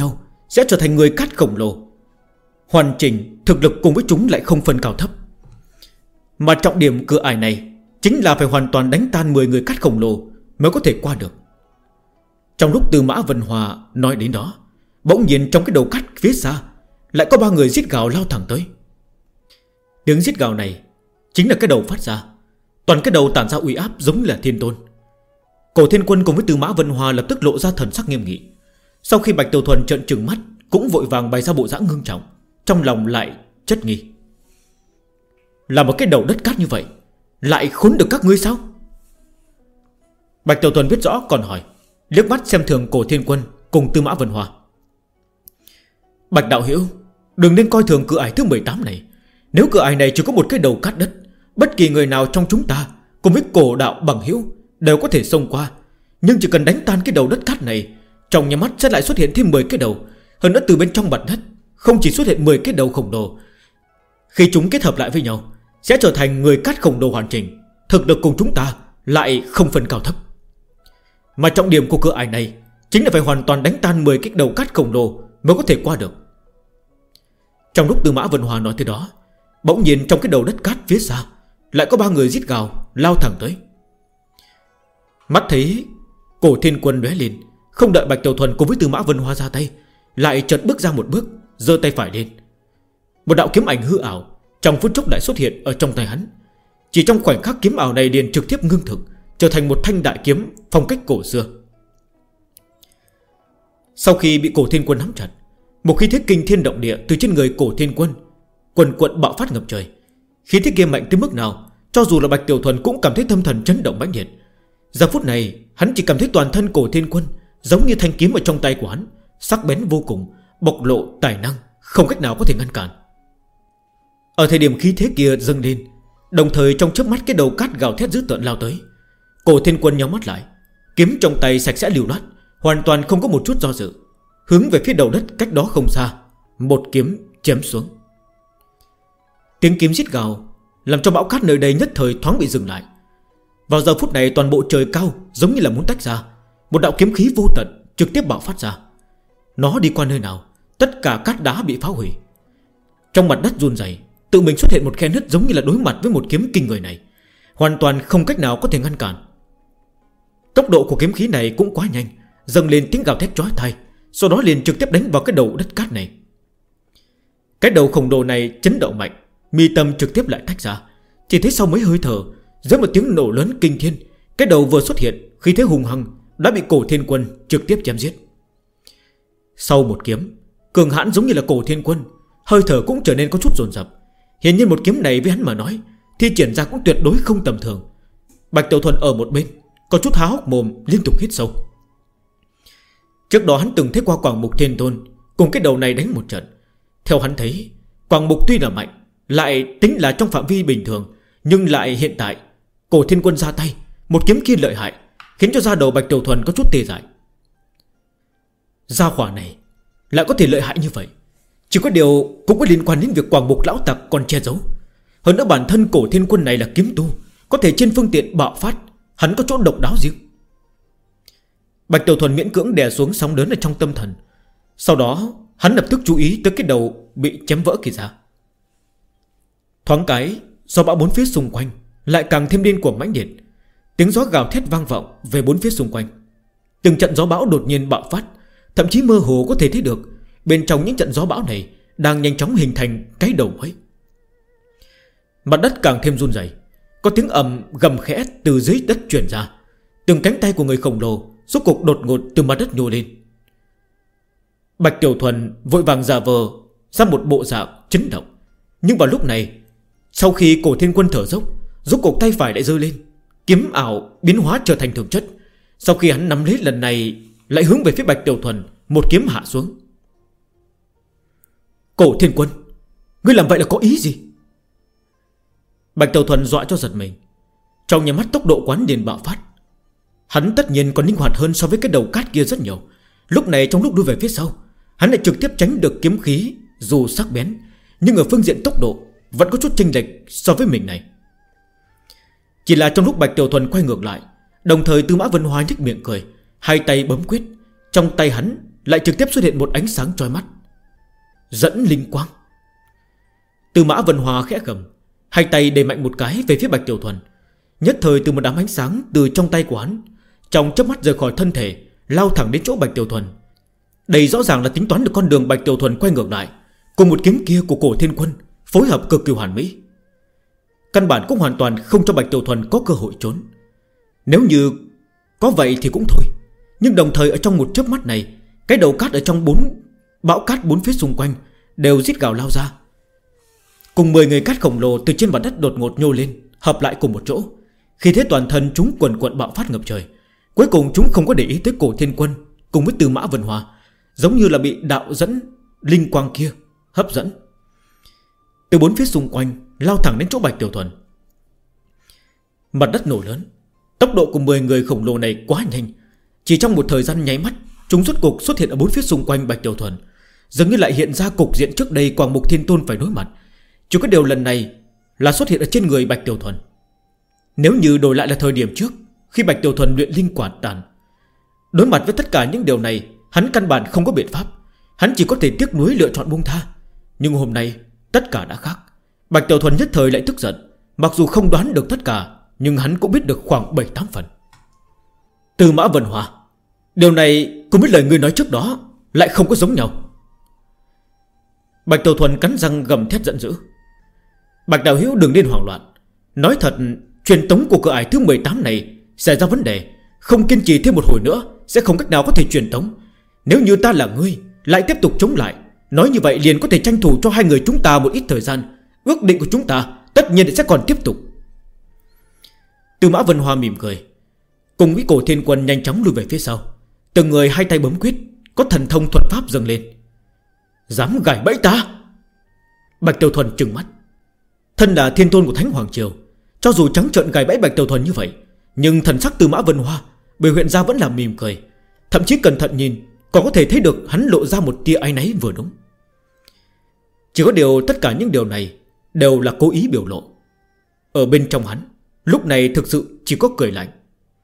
sẽ trở thành người cát khổng lồ. Hoàn chỉnh thực lực cùng với chúng lại không phân cao thấp. Mà trọng điểm cửa ải này chính là phải hoàn toàn đánh tan 10 người cát khổng lồ mới có thể qua được. Trong lúc Tư Mã Vân Hòa nói đến đó, bỗng nhiên trong cái đầu cát phía xa lại có 3 người rít gào lao thẳng tới. Tiếng rít gào này chính là cái đầu phát ra. Toàn cái đầu tản ra uy áp giống là thiên tôn. Cổ Thiên Quân cùng với Tư Mã Vân Hòa lập tức lộ ra thần sắc nghiêm nghị. Sau khi Bạch Tiểu Thuần trợn trừng mắt, cũng vội vàng bày ra bộ dáng ngưng trọng, trong lòng lại chất nghi. Là một cái đầu đất cát như vậy, lại khốn được các ngươi sao? Bạch Tiểu Thuần biết rõ còn hỏi, liếc mắt xem thường Cổ Thiên Quân cùng Tư Mã Vân Hòa. Bạch đạo hữu, đừng nên coi thường cửa ải thứ 18 này. Nếu cửa ải này chỉ có một cái đầu cát đất, bất kỳ người nào trong chúng ta cùng với cổ đạo bằng hữu đều có thể xông qua. Nhưng chỉ cần đánh tan cái đầu đất cát này, trong nhà mắt sẽ lại xuất hiện thêm 10 cái đầu. Hơn nữa từ bên trong mặt đất không chỉ xuất hiện 10 cái đầu khổng lồ. Khi chúng kết hợp lại với nhau, sẽ trở thành người cát khổng lồ hoàn chỉnh. Thực lực cùng chúng ta lại không phân cao thấp. Mà trọng điểm của cửa ải này chính là phải hoàn toàn đánh tan 10 cái đầu cát khổng lồ mới có thể qua được. Trong lúc Tư Mã Vân Hòa nói tới đó, bỗng nhiên trong cái đầu đất cát phía xa lại có 3 người rít gào lao thẳng tới. Mắt thấy Cổ Thiên Quân lóe lên, không đợi Bạch Tiểu Thuần cùng với Tư Mã Vân Hòa ra tay, lại chợt bước ra một bước, giơ tay phải lên. Một đạo kiếm ảnh hư ảo trong phút chốc lại xuất hiện ở trong tay hắn. Chỉ trong khoảnh khắc kiếm ảo này liền trực tiếp ngưng thực, trở thành một thanh đại kiếm phong cách cổ xưa. Sau khi bị Cổ Thiên Quân nắm chặt, một khí thế kinh thiên động địa từ trên người Cổ Thiên Quân quần quận bạo phát ngập trời. Khí thế kia mạnh tới mức nào, cho dù là Bạch Tiểu Thuần cũng cảm thấy tâm thần chấn động mãnh liệt. Giờ phút này hắn chỉ cảm thấy toàn thân Cổ Thiên Quân giống như thanh kiếm ở trong tay của hắn, sắc bén vô cùng, bộc lộ tài năng không cách nào có thể ngăn cản. Ở thời điểm khí thế kia dâng lên, đồng thời trong chớp mắt cái đầu cát gào thét dữ tợn lao tới. Cổ Thiên Quân nhắm mắt lại, kiếm trong tay sạch sẽ lưu loát, hoàn toàn không có một chút do dự, hướng về phía đầu đất cách đó không xa, một kiếm chém xuống. Tiếng kiếm rít gào làm cho bão cát nơi đây nhất thời thoáng bị dừng lại. Vào giờ phút này toàn bộ trời cao giống như là muốn tách ra, một đạo kiếm khí vô tận trực tiếp bạo phát ra. Nó đi qua nơi nào, tất cả cát đá bị phá hủy. Trong mặt đất run rẩy, tự mình xuất hiện một khe nứt giống như là đối mặt với một kiếm kinh người này, hoàn toàn không cách nào có thể ngăn cản. Tốc độ của kiếm khí này cũng quá nhanh, dâng lên tiếng gào thét chói tai, sau đó liền trực tiếp đánh vào cái đầu đất cát này. Cái đầu khổng lồ này chấn động mạnh, mi tâm trực tiếp lại tách ra. Chỉ thấy sau mấy hơi thở, dưới một tiếng nổ lớn kinh thiên, cái đầu vừa xuất hiện, khí thế hùng hăng đã bị Cổ Thiên Quân trực tiếp chém giết. Sau một kiếm, cường hãn giống như là Cổ Thiên Quân, hơi thở cũng trở nên có chút dồn dập. Hiển nhiên một kiếm này với hắn mà nói, thi triển ra cũng tuyệt đối không tầm thường. Bạch Tiểu Thuần ở một bên có chút há hốc mồm, liên tục hít sâu. Trước đó hắn từng thấy qua Quảng Mục Thiên Tôn cùng cái đầu này đánh một trận. Theo hắn thấy, Quảng Mục tuy là mạnh, lại tính là trong phạm vi bình thường, nhưng lại hiện tại Cổ Thiên Quân ra tay, một kiếm kia lợi hại, khiến cho da đầu Bạch Tiểu Thuần có chút tê dại. Gia hỏa này lại có thể lợi hại như vậy, chỉ có điều cũng có liên quan đến việc Quảng Mục lão tặc còn che giấu. Hơn nữa bản thân Cổ Thiên Quân này là kiếm tu, có thể trên phương tiện bạo phát, hắn có chỗ độc đáo riêng. Bạch Tiểu Thuần miễn cưỡng đè xuống sóng lớn ở trong tâm thần. Sau đó hắn lập tức chú ý tới cái đầu bị chém vỡ kia ra. Thoáng cái, gió bão bốn phía xung quanh lại càng thêm điên cuồng mãnh liệt. Tiếng gió gào thét vang vọng về bốn phía xung quanh. Từng trận gió bão đột nhiên bạo phát, thậm chí mơ hồ có thể thấy được bên trong những trận gió bão này đang nhanh chóng hình thành cái đầu mới. Mặt đất càng thêm run rẩy, có tiếng ầm gầm khẽ từ dưới đất truyền ra. Từng cánh tay của người khổng lồ rốt cục đột ngột từ mặt đất nhô lên. Bạch Tiểu Thuần vội vàng giả vờ ra một bộ dạng chấn động. Nhưng vào lúc này, sau khi Cổ Thiên Quân thở dốc, rốt cục tay phải lại giơ lên, kiếm ảo biến hóa trở thành thực chất. Sau khi hắn nắm lấy lần này, lại hướng về phía Bạch Tiểu Thuần một kiếm hạ xuống. Cổ Thiên Quân, ngươi làm vậy là có ý gì? Bạch Tiểu Thuần dọa cho giật mình. Trong nhà mắt tốc độ quán liền bạo phát. Hắn tất nhiên còn linh hoạt hơn so với cái đầu cát kia rất nhiều. Lúc này trong lúc đuôi về phía sau, hắn lại trực tiếp tránh được kiếm khí dù sắc bén, nhưng ở phương diện tốc độ vẫn có chút chênh lệch so với mình này. Chỉ là trong lúc Bạch Tiểu Thuần quay ngược lại, đồng thời Tư Mã Vân Hoa nhếch miệng cười, hai tay bấm quyết, trong tay hắn lại trực tiếp xuất hiện một ánh sáng chói mắt. Dẫn linh quang. Tư Mã Vân Hoa khẽ gầm, hai tay đẩy mạnh một cái về phía Bạch Tiểu Thuần. Nhất thời từ một đám ánh sáng từ trong tay của hắn, trong chớp mắt rời khỏi thân thể, lao thẳng đến chỗ Bạch Tiểu Thuần. Đây rõ ràng là tính toán được con đường Bạch Tiểu Thuần quay ngược lại, cùng một kiếm kia của Cổ Thiên Quân phối hợp cực kỳ hoàn mỹ. Căn bản cũng hoàn toàn không cho Bạch Tiểu Thuần có cơ hội trốn. Nếu như có vậy thì cũng thôi, nhưng đồng thời ở trong một chớp mắt này, cái đầu cát ở trong bão cát bốn phía xung quanh đều rít gào lao ra. Cùng 10 người cát khổng lồ từ trên mặt đất đột ngột nhô lên, hợp lại cùng một chỗ. Khi thế toàn thân chúng quần quận bạo phát ngập trời. Cuối cùng chúng không có để ý tới Cổ Thiên Quân cùng với Tư Mã Vân Hoa, giống như là bị đạo dẫn linh quang kia hấp dẫn, từ bốn phía xung quanh lao thẳng đến chỗ Bạch Tiểu Thuần. Mặt đất nổ lớn. Tốc độ của 10 người khổng lồ này quá nhanh. Chỉ trong một thời gian nháy mắt, chúng rốt cục xuất hiện ở bốn phía xung quanh Bạch Tiểu Thuần, dường như lại hiện ra cục diện trước đây Quang Mục Thiên Tôn phải đối mặt. Chỉ có điều lần này là xuất hiện ở trên người Bạch Tiểu Thuần. Nếu như đổi lại là thời điểm trước, khi Bạch Tiểu Thuần luyện linh quả tàn, đối mặt với tất cả những điều này, hắn căn bản không có biện pháp. Hắn chỉ có thể tiếc nuối lựa chọn buông tha. Nhưng hôm nay tất cả đã khác. Bạch Tiểu Thuần nhất thời lại tức giận. Mặc dù không đoán được tất cả, nhưng hắn cũng biết được khoảng 7-8 phần. Tư Mã Vân Hoa, điều này cùng với lời ngươi nói trước đó lại không có giống nhau. Bạch Tiểu Thuần cắn răng gầm thét giận dữ. Bạch đạo hữu đừng nên hoảng loạn. Nói thật, truyền tống của cửa ải thứ 18 này xảy ra vấn đề, không kiên trì thêm một hồi nữa sẽ không cách nào có thể truyền tống. Nếu như ta là ngươi lại tiếp tục chống lại, nói như vậy liền có thể tranh thủ cho hai người chúng ta một ít thời gian. Ước định của chúng ta tất nhiên sẽ còn tiếp tục. Tư Mã Vân Hoa mỉm cười, cùng với Cổ Thiên Quân nhanh chóng lùi về phía sau. Từng người hai tay bấm quyết, có thần thông thuật pháp dâng lên. Dám gài bẫy ta? Bạch Tiểu Thuần trừng mắt. Thân là thiên tôn của Thánh Hoàng Triều, cho dù trắng trợn gài bẫy Bạch Tiểu Thuần như vậy, nhưng thần sắc Tư Mã Vân Hoa biểu hiện ra vẫn là mỉm cười. Thậm chí cẩn thận nhìn còn có thể thấy được hắn lộ ra một tia áy náy vừa đúng. Chỉ có điều tất cả những điều này đều là cố ý biểu lộ. Ở bên trong hắn lúc này thực sự chỉ có cười lạnh.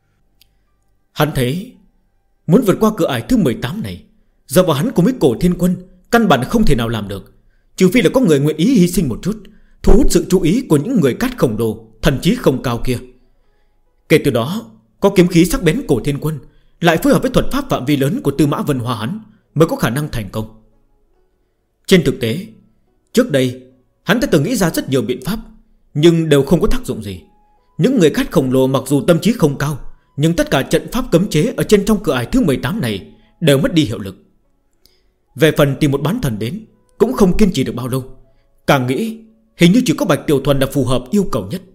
Hắn thấy muốn vượt qua cửa ải thứ 18 này, giờ vào hắn cùng với Cổ Thiên Quân căn bản không thể nào làm được, trừ phi là có người nguyện ý hy sinh một chút, thu hút sự chú ý của những người cát khổng lồ thần trí không cao kia. Kể từ đó, có kiếm khí sắc bén Cổ Thiên Quân lại phối hợp với thuật pháp phạm vi lớn của Tư Mã Vân Hoa, hắn mới có khả năng thành công. Trên thực tế, trước đây hắn đã từng nghĩ ra rất nhiều biện pháp, nhưng đều không có tác dụng gì. Những người cát khổng lồ mặc dù tâm trí không cao, nhưng tất cả trận pháp cấm chế ở trên trong cửa ải thứ 18 này đều mất đi hiệu lực. Về phần tìm một bán thần đến, cũng không kiên trì được bao lâu. Càng nghĩ hình như chỉ có Bạch Tiểu Thuần là phù hợp yêu cầu nhất.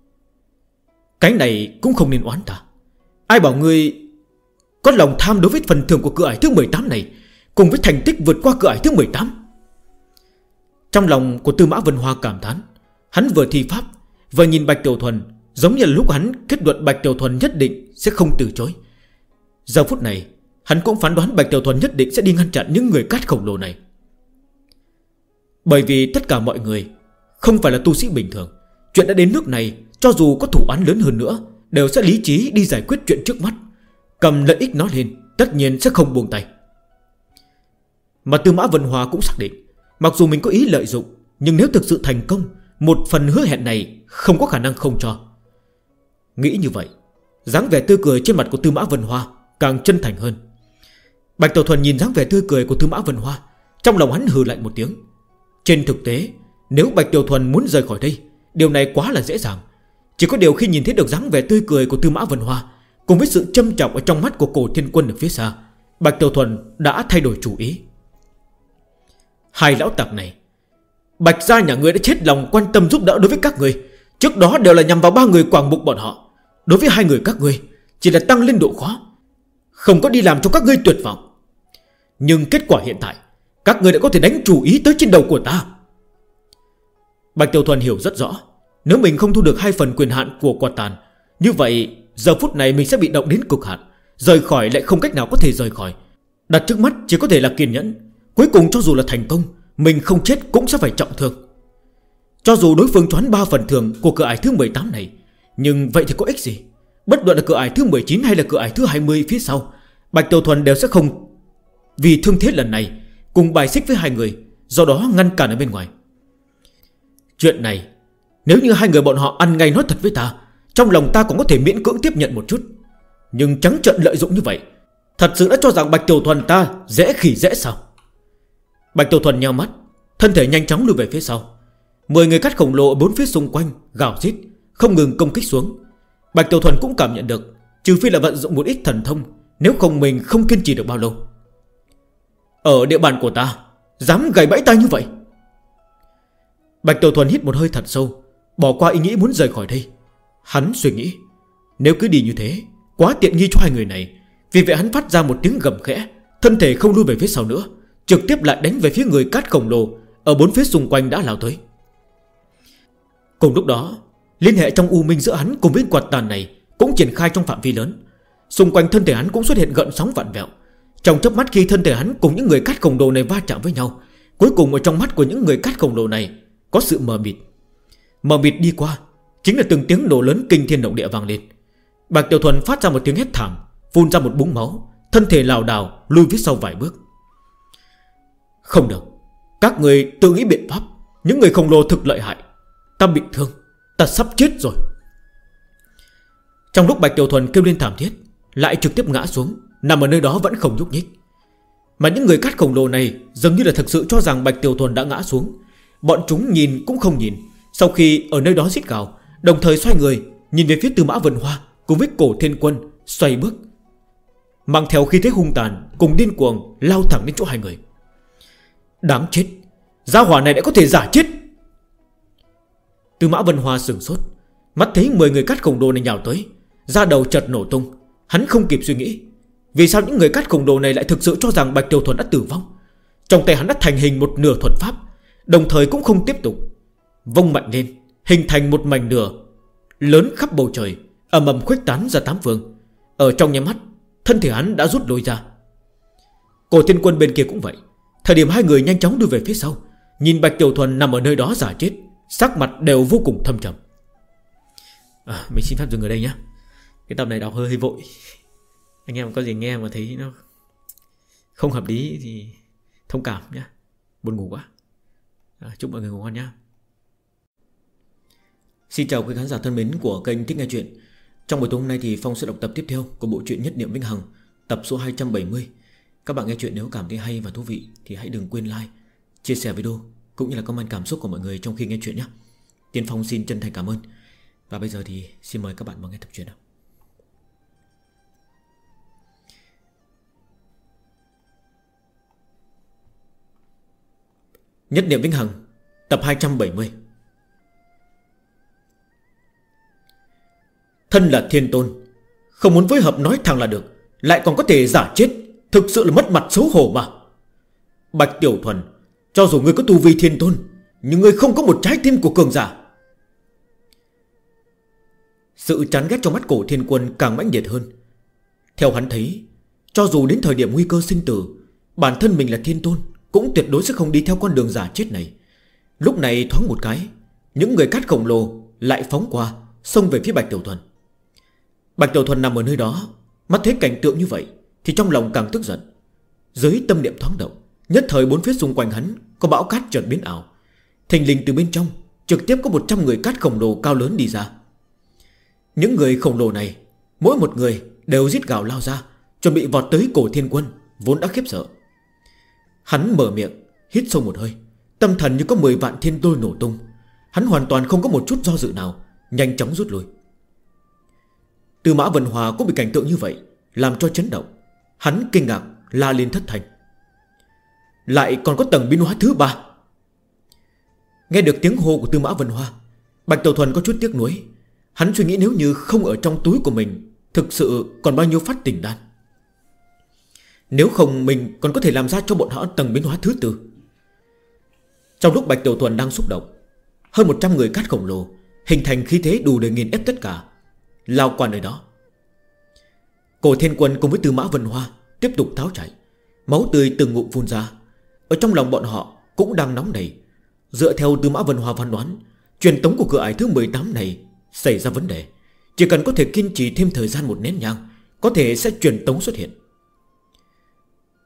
Cái này cũng không nên oán ta. Ai bảo ngươi có lòng tham đối với phần thưởng của cửa ải thứ 18 này, cùng với thành tích vượt qua cửa ải thứ 18. Trong lòng của Tư Mã Vân Hoa cảm thán. Hắn vừa thi pháp vừa nhìn Bạch Tiểu Thuần, giống như là lúc hắn kết luận Bạch Tiểu Thuần nhất định sẽ không từ chối. Giờ phút này hắn cũng phán đoán Bạch Tiểu Thuần nhất định sẽ đi ngăn chặn những người cát khổng lồ này. Bởi vì tất cả mọi người không phải là tu sĩ bình thường. Chuyện đã đến nước này, cho dù có thủ án lớn hơn nữa, đều sẽ lý trí đi giải quyết chuyện trước mắt. Cầm lợi ích nó lên, tất nhiên sẽ không buông tay. Mà Tư Mã Vân Hoa cũng xác định, mặc dù mình có ý lợi dụng, nhưng nếu thực sự thành công, một phần hứa hẹn này không có khả năng không cho. Nghĩ như vậy, dáng vẻ tươi cười trên mặt của Tư Mã Vân Hoa càng chân thành hơn. Bạch Tiểu Thuần nhìn dáng vẻ tươi cười của Tư Mã Vân Hoa, trong lòng hắn hừ lạnh một tiếng. Trên thực tế, nếu Bạch Tiểu Thuần muốn rời khỏi đây, điều này quá là dễ dàng. Chỉ có điều khi nhìn thấy được dáng vẻ tươi cười của Tư Mã Vân Hoa, cùng với sự châm trọng ở trong mắt của Cổ Thiên Quân ở phía xa, Bạch Tiểu Thuần đã thay đổi chủ ý. Hai lão tặc này, Bạch gia nhà ngươi đã chết lòng quan tâm giúp đỡ đối với các ngươi, trước đó đều là nhằm vào 3 người Quảng Mục bọn họ. Đối với 2 người các ngươi chỉ là tăng lên độ khó, không có đi làm cho các ngươi tuyệt vọng. Nhưng kết quả hiện tại, các ngươi đã có thể đánh chủ ý tới trên đầu của ta. Bạch Tiểu Thuần hiểu rất rõ, nếu mình không thu được 2 phần quyền hạn của Quạt Tàn, như vậy giờ phút này mình sẽ bị động đến cực hạn, rời khỏi lại không cách nào có thể rời khỏi. Đặt trước mắt chỉ có thể là kiên nhẫn. Cuối cùng cho dù là thành công, mình không chết cũng sẽ phải trọng thương. Cho dù đối phương choán 3 phần thưởng của cửa ải thứ 18 này, nhưng vậy thì có ích gì? Bất luận là cửa ải thứ 19 hay là cửa ải thứ 20 phía sau, Bạch Tiểu Thuần đều sẽ không vì thương thế lần này cùng bài xích với hai người, do đó ngăn cản ở bên ngoài. Chuyện này nếu như hai người bọn họ ăn ngay nói thật với ta, trong lòng ta cũng có thể miễn cưỡng tiếp nhận một chút. Nhưng trắng trợn lợi dụng như vậy, thật sự đã cho rằng Bạch Tiểu Thuần ta dễ khỉ dễ sao? Bạch Tiểu Thuần nheo mắt, thân thể nhanh chóng lùi về phía sau. 10 người cắt khổng lồ ở bốn phía xung quanh gào rít, không ngừng công kích xuống. Bạch Tiểu Thuần cũng cảm nhận được, trừ phi là vận dụng một ít thần thông, nếu không mình không kiên trì được bao lâu. Ở địa bàn của ta, dám gài bẫy ta như vậy? Bạch Tiểu Thuần hít một hơi thật sâu, bỏ qua ý nghĩ muốn rời khỏi đây. Hắn suy nghĩ, nếu cứ đi như thế quá tiện nghi cho hai người này. Vì vậy hắn phát ra một tiếng gầm khẽ, thân thể không lui về phía sau nữa, trực tiếp lại đánh về phía người cát khổng lồ ở bốn phía xung quanh đã lao tới. Cùng lúc đó, liên hệ trong u minh giữa hắn cùng với quạt tàn này cũng triển khai trong phạm vi lớn. Xung quanh thân thể hắn cũng xuất hiện gợn sóng vặn vẹo. Trong chớp mắt khi thân thể hắn cùng những người cát khổng lồ này va chạm với nhau, cuối cùng ở trong mắt của những người cát khổng lồ này có sự mờ mịt. Mờ mịt đi qua chính là từng tiếng nổ lớn kinh thiên động địa vang lên. Bạch Tiểu Thuần phát ra một tiếng hét thảm, phun ra một búng máu, thân thể lảo đảo lùi phía sau vài bước. Không được, các người tự nghĩ biện pháp. Những người khổng lồ thực lợi hại. Ta bị thương, ta sắp chết rồi. Trong lúc Bạch Tiểu Thuần kêu lên thảm thiết, lại trực tiếp ngã xuống, nằm ở nơi đó vẫn không nhúc nhích. Mà những người cát khổng lồ này dường như là thực sự cho rằng Bạch Tiểu Thuần đã ngã xuống. Bọn chúng nhìn cũng không nhìn. Sau khi ở nơi đó rít gào, đồng thời xoay người nhìn về phía Tư Mã Vân Hoa cùng với Cổ Thiên Quân, xoay bước mang theo khí thế hung tàn cùng điên cuồng lao thẳng đến chỗ hai người. Đáng chết, gia hỏa này đã có thể giả chết. Tư Mã Vân Hoa sửng sốt, mắt thấy 10 người cát khổng lồ này nhào tới, da đầu chợt nổ tung. Hắn không kịp suy nghĩ, vì sao những người cát khổng lồ này lại thực sự cho rằng Bạch Tiểu Thuần đã tử vong. Trong tay hắn đã thành hình một nửa thuật pháp, đồng thời cũng không tiếp tục, vung mạnh lên, hình thành một mảnh lửa lớn khắp bầu trời, ầm ầm khuếch tán ra tám phương. Ở trong nháy mắt, thân thể hắn đã rút lui ra. Cổ Thiên Quân bên kia cũng vậy. Thời điểm hai người nhanh chóng đưa về phía sau, nhìn Bạch Tiểu Thuần nằm ở nơi đó giả chết, sắc mặt đều vô cùng thâm trầm. Mình xin phép dừng ở đây nhé. Cái tập này đọc hơi vội. Anh em có gì nghe mà thấy nó không hợp lý thì thông cảm nhé. Buồn ngủ quá. Chúc mọi người ngủ ngon nhé. Xin chào quý khán giả thân mến của kênh Thích Nghe Chuyện. Trong buổi tối hôm nay thì Phong sẽ đọc tập tiếp theo của bộ truyện Nhất Niệm Vĩnh Hằng, tập số 270. Các bạn nghe chuyện nếu cảm thấy hay và thú vị thì hãy đừng quên like, chia sẻ video cũng như là comment cảm xúc của mọi người trong khi nghe chuyện nhé. Tiên Phong xin chân thành cảm ơn. Và bây giờ thì xin mời các bạn vào nghe tập truyện nào. Nhất Niệm Vĩnh Hằng, tập 270. Thân là thiên tôn, không muốn phối hợp nói thẳng là được, lại còn có thể giả chết, thực sự là mất mặt xấu hổ mà. Bạch Tiểu Thuần, cho dù ngươi có tu vi thiên tôn, nhưng ngươi không có một trái tim của cường giả. Sự chán ghét trong mắt Cổ Thiên Quân càng mãnh liệt hơn. Theo hắn thấy, cho dù đến thời điểm nguy cơ sinh tử, bản thân mình là thiên tôn cũng tuyệt đối sẽ không đi theo con đường giả chết này. Lúc này thoáng một cái, những người cát khổng lồ lại phóng qua, xông về phía Bạch Tiểu Thuần. Bạch Tiểu Thuần nằm ở nơi đó, mắt thấy cảnh tượng như vậy thì trong lòng càng tức giận. Dưới tâm niệm thoáng động, nhất thời bốn phía xung quanh hắn có bão cát chợt biến ảo. Thình lình từ bên trong trực tiếp có 100 người cát khổng lồ cao lớn đi ra. Những người khổng lồ này, mỗi một người đều rít gào lao ra, chuẩn bị vọt tới Cổ Thiên Quân vốn đã khiếp sợ. Hắn mở miệng, hít sâu một hơi, tâm thần như có 10 vạn thiên lôi nổ tung. Hắn hoàn toàn không có một chút do dự nào, nhanh chóng rút lui. Tư Mã Vân Hòa cũng bị cảnh tượng như vậy làm cho chấn động. Hắn kinh ngạc la lên thất thanh. Lại còn có tầng biến hóa thứ 3. Nghe được tiếng hô của Tư Mã Vân Hoa, Bạch Tiểu Thuần có chút tiếc nuối. Hắn suy nghĩ nếu như không ở trong túi của mình, thực sự còn bao nhiêu phát tình đan. Nếu không mình còn có thể làm ra cho bọn họ tầng biến hóa thứ 4. Trong lúc Bạch Tiểu Thuần đang xúc động, hơn 100 người cát khổng lồ hình thành khí thế đủ để nghiền ép tất cả, lao qua nơi đó. Cổ Thiên Quân cùng với Tư Mã Vân Hoa tiếp tục tháo chạy, máu tươi từng ngụm phun ra. Ở trong lòng bọn họ cũng đang nóng nảy. Dựa theo Tư Mã Vân Hoa phán đoán, truyền tống của cửa ải thứ 18 này xảy ra vấn đề. Chỉ cần có thể kiên trì thêm thời gian một nén nhang, có thể sẽ truyền tống xuất hiện.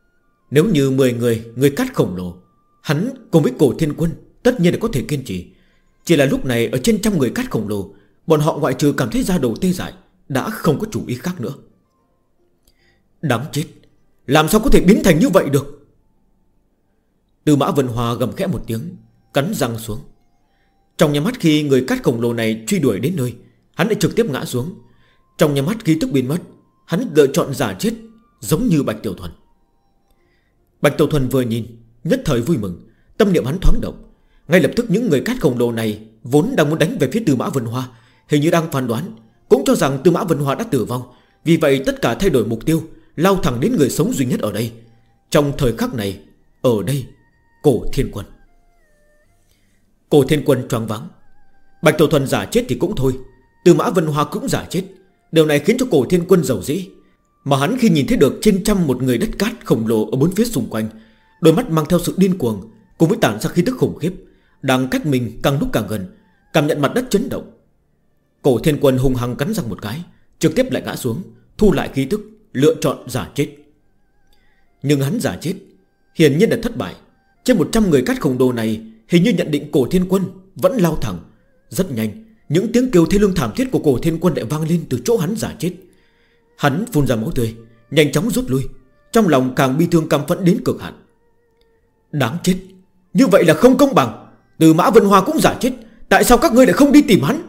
Nếu như 10 người cát khổng lồ, hắn cùng với Cổ Thiên Quân tất nhiên là có thể kiên trì. Chỉ là lúc này ở trên trăm người cát khổng lồ, bọn họ ngoại trừ cảm thấy da đầu tê dại, đã không có chủ ý khác nữa. Đáng chết, làm sao có thể biến thành như vậy được? Tư Mã Vân Hoa gầm khẽ một tiếng, cắn răng xuống. Trong nháy mắt khi người cát khổng lồ này truy đuổi đến nơi, hắn đã trực tiếp ngã xuống. Trong nháy mắt khí tức biến mất, hắn lựa chọn giả chết, giống như Bạch Tiểu Thuần. Bạch Tiểu Thuần vừa nhìn, nhất thời vui mừng, tâm niệm hắn thoáng động. Ngay lập tức những người cát khổng lồ này vốn đang muốn đánh về phía Tư Mã Vân Hoa, hình như đang phán đoán, cũng cho rằng Tư Mã Vân Hoa đã tử vong. Vì vậy tất cả thay đổi mục tiêu, lao thẳng đến người sống duy nhất ở đây. Trong thời khắc này, ở đây, Cổ Thiên Quân. Cổ Thiên Quân choáng váng. Bạch Tiểu Thuần giả chết thì cũng thôi, Tư Mã Vân Hoa cũng giả chết. Điều này khiến cho Cổ Thiên Quân giàu dĩ. Mà hắn khi nhìn thấy được trên trăm một người đất cát khổng lồ ở bốn phía xung quanh, đôi mắt mang theo sự điên cuồng, cùng với tản ra khí tức khủng khiếp, đang cách mình càng lúc càng gần, cảm nhận mặt đất chấn động. Cổ Thiên Quân hung hăng cắn răng một cái, trực tiếp lại ngã xuống, thu lại khí tức, lựa chọn giả chết. Nhưng hắn giả chết hiển nhiên là thất bại. Trên 100 người cát khổng lồ này hình như nhận định Cổ Thiên Quân vẫn lao thẳng. Rất nhanh, những tiếng kêu thê lương thảm thiết của Cổ Thiên Quân lại vang lên từ chỗ hắn giả chết. Hắn phun ra máu tươi, nhanh chóng rút lui, trong lòng càng bi thương căm phẫn đến cực hạn. Đáng chết, như vậy là không công bằng. Tư Mã Vân Hoa cũng giả chết, tại sao các ngươi lại không đi tìm hắn?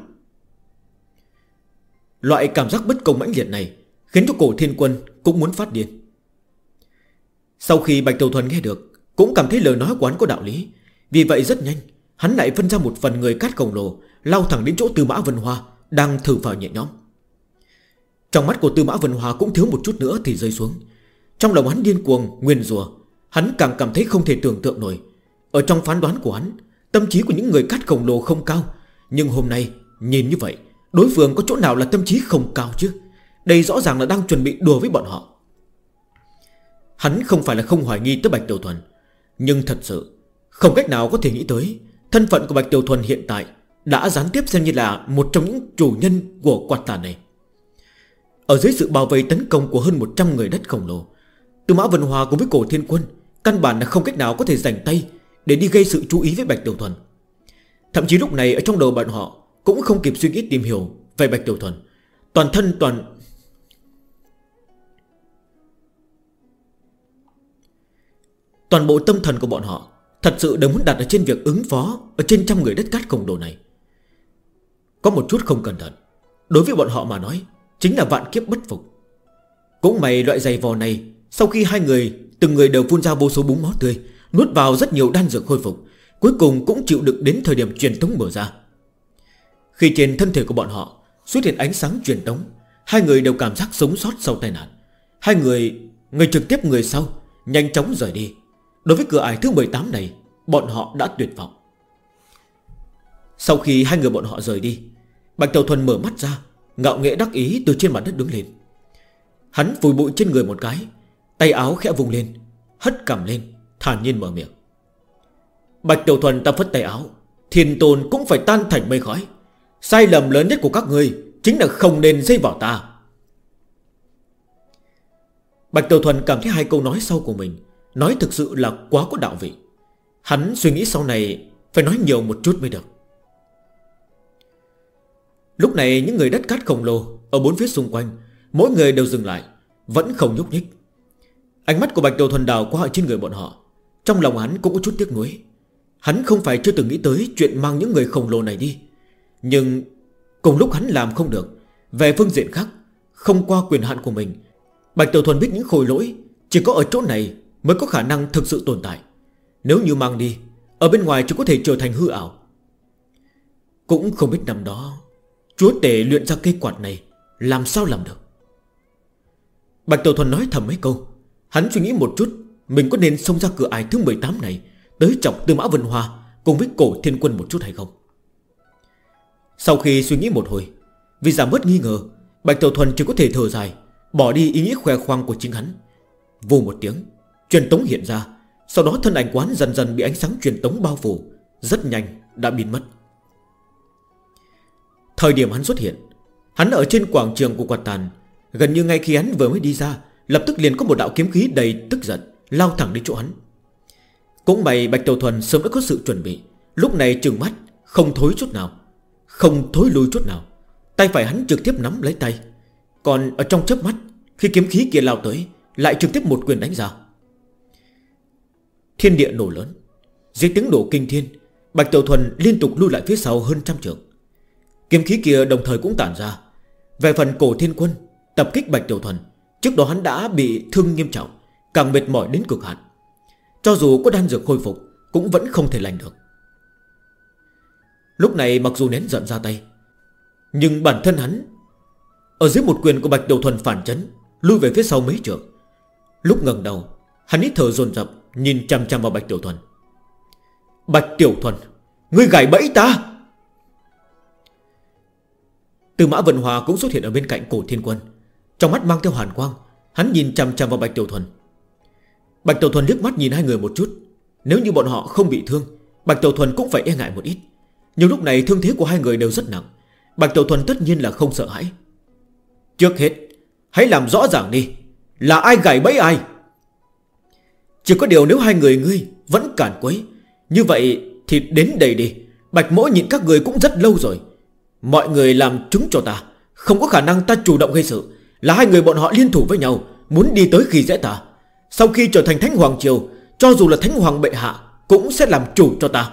Loại cảm giác bất công mãnh liệt này khiến cho Cổ Thiên Quân cũng muốn phát điên. Sau khi Bạch Tiểu Thuần nghe được, cũng cảm thấy lời nói của hắn có đạo lý. Vì vậy rất nhanh, hắn lại phân ra một phần người cát khổng lồ, lao thẳng đến chỗ Tư Mã Vân Hoa đang thở phào nhẹ nhõm. Trong mắt của Tư Mã Vân Hoa cũng thiếu một chút nữa thì rơi xuống. Trong lòng hắn điên cuồng nguyền rủa, hắn càng cảm thấy không thể tưởng tượng nổi. Ở trong phán đoán của hắn, tâm trí của những người cát khổng lồ không cao. Nhưng hôm nay nhìn như vậy, đối phương có chỗ nào là tâm trí không cao chứ? Đây rõ ràng là đang chuẩn bị đùa với bọn họ. Hắn không phải là không hoài nghi tới Bạch Tiểu Thuần, nhưng thật sự không cách nào có thể nghĩ tới thân phận của Bạch Tiểu Thuần hiện tại đã gián tiếp xem như là một trong những chủ nhân của quạt tàn này. Ở dưới sự bao vây tấn công của hơn 100 người đất khổng lồ, Tư Mã Vân Hoa cùng với Cổ Thiên Quân căn bản là không cách nào có thể dành tay để đi gây sự chú ý với Bạch Tiểu Thuần. Thậm chí lúc này ở trong đầu bọn họ cũng không kịp suy nghĩ tìm hiểu về Bạch Tiểu Thuần. Toàn bộ tâm thần của bọn họ thật sự đều muốn đặt ở trên việc ứng phó ở trên trăm người đất cát khổng lồ này. Có một chút không cẩn thận, đối với bọn họ mà nói chính là vạn kiếp bất phục. Cũng may loại giày vò này, sau khi hai người từng người đều phun ra vô số búng máu tươi, nuốt vào rất nhiều đan dược khôi phục, cuối cùng cũng chịu đựng đến thời điểm truyền tống mở ra. Khi trên thân thể của bọn họ xuất hiện ánh sáng truyền tống, hai người đều cảm giác sống sót sau tai nạn. Hai người trực tiếp người sau nhanh chóng rời đi. Đối với cửa ải thứ 18 này, bọn họ đã tuyệt vọng. Sau khi hai người bọn họ rời đi, Bạch Tiểu Thuần mở mắt ra, ngạo nghễ đắc ý từ trên mặt đất đứng lên. Hắn phủi bụi trên người một cái, tay áo khẽ vùng lên, hất cằm lên, thản nhiên mở miệng. Bạch Tiểu Thuần, ta phất tay áo, thiên tôn cũng phải tan thành mây khói. Sai lầm lớn nhất của các ngươi chính là không nên dây vào ta. Bạch Tiểu Thuần cảm thấy hai câu nói sau của mình nói thực sự là quá có đạo vị. Hắn suy nghĩ sau này phải nói nhiều một chút mới được. Lúc này những người đất cát khổng lồ ở bốn phía xung quanh, mỗi người đều dừng lại, vẫn không nhúc nhích. Ánh mắt của Bạch Tiểu Thuần đảo qua trên người bọn họ. Trong lòng hắn cũng có chút tiếc nuối. Hắn không phải chưa từng nghĩ tới chuyện mang những người khổng lồ này đi, nhưng cùng lúc hắn làm không được. Về phương diện khác, không qua quyền hạn của mình, Bạch Tiểu Thuần biết những khối lỗi chỉ có ở chỗ này mới có khả năng thực sự tồn tại. Nếu như mang đi, ở bên ngoài chỉ có thể trở thành hư ảo. Cũng không biết năm đó chúa tể luyện ra cây quạt này làm sao làm được. Bạch Tiểu Thuần nói thầm mấy câu. Hắn suy nghĩ một chút, mình có nên xông ra cửa ải thứ 18 này, tới chọc Tư Mã Vân Hoa cùng với Cổ Thiên Quân một chút hay không. Sau khi suy nghĩ một hồi, vì giảm bớt nghi ngờ, Bạch Tiểu Thuần chỉ có thể thở dài, bỏ đi ý nghĩa khoe khoang của chính hắn. Vù một tiếng, truyền tống hiện ra. Sau đó thân ảnh quán dần dần bị ánh sáng truyền tống bao phủ, rất nhanh đã biến mất. Thời điểm hắn xuất hiện, hắn ở trên quảng trường của quạt tàn. Gần như ngay khi hắn vừa mới đi ra, lập tức liền có một đạo kiếm khí đầy tức giận lao thẳng đến chỗ hắn. Cũng may Bạch Tiểu Thuần sớm đã có sự chuẩn bị, lúc này trừng mắt không thối chút nào, không thối lui chút nào. Tay phải hắn trực tiếp nắm lấy tay. Còn ở trong chớp mắt, khi kiếm khí kia lao tới, lại trực tiếp một quyền đánh ra. Thiên địa nổ lớn, dưới tiếng nổ kinh thiên, Bạch Tiểu Thuần liên tục lui lại phía sau hơn trăm trượng. Kiếm khí kia đồng thời cũng tản ra. Về phần Cổ Thiên Quân tập kích Bạch Tiểu Thuần, trước đó hắn đã bị thương nghiêm trọng, càng mệt mỏi đến cực hạn. Cho dù có đan dược khôi phục, cũng vẫn không thể lành được. Lúc này mặc dù nén giận ra tay, nhưng bản thân hắn ở dưới một quyền của Bạch Tiểu Thuần phản chấn, lui về phía sau mấy trượng. Lúc ngẩng đầu, hắn hít thở dồn dập, nhìn chằm chằm vào Bạch Tiểu Thuần. Bạch Tiểu Thuần, ngươi gài bẫy ta! Từ Mã Vân Hòa cũng xuất hiện ở bên cạnh Cổ Thiên Quân, trong mắt mang theo hàn quang. Hắn nhìn chằm chằm vào Bạch Tiểu Thuần. Bạch Tiểu Thuần liếc mắt nhìn hai người một chút. Nếu như bọn họ không bị thương, Bạch Tiểu Thuần cũng phải e ngại một ít. Nhưng lúc này thương thế của hai người đều rất nặng, Bạch Tiểu Thuần tất nhiên là không sợ hãi. Trước hết, hãy làm rõ ràng đi, là ai gài bẫy ai. Chỉ có điều nếu hai người ngươi vẫn cản quấy, như vậy thì đến đây đi. Bạch mỗ nhìn các người cũng rất lâu rồi. Mọi người làm chứng cho ta, không có khả năng ta chủ động gây sự. Là hai người bọn họ liên thủ với nhau, muốn đi tới khi dễ ta. Sau khi trở thành Thánh Hoàng Triều, cho dù là Thánh Hoàng bệ hạ cũng sẽ làm chủ cho ta.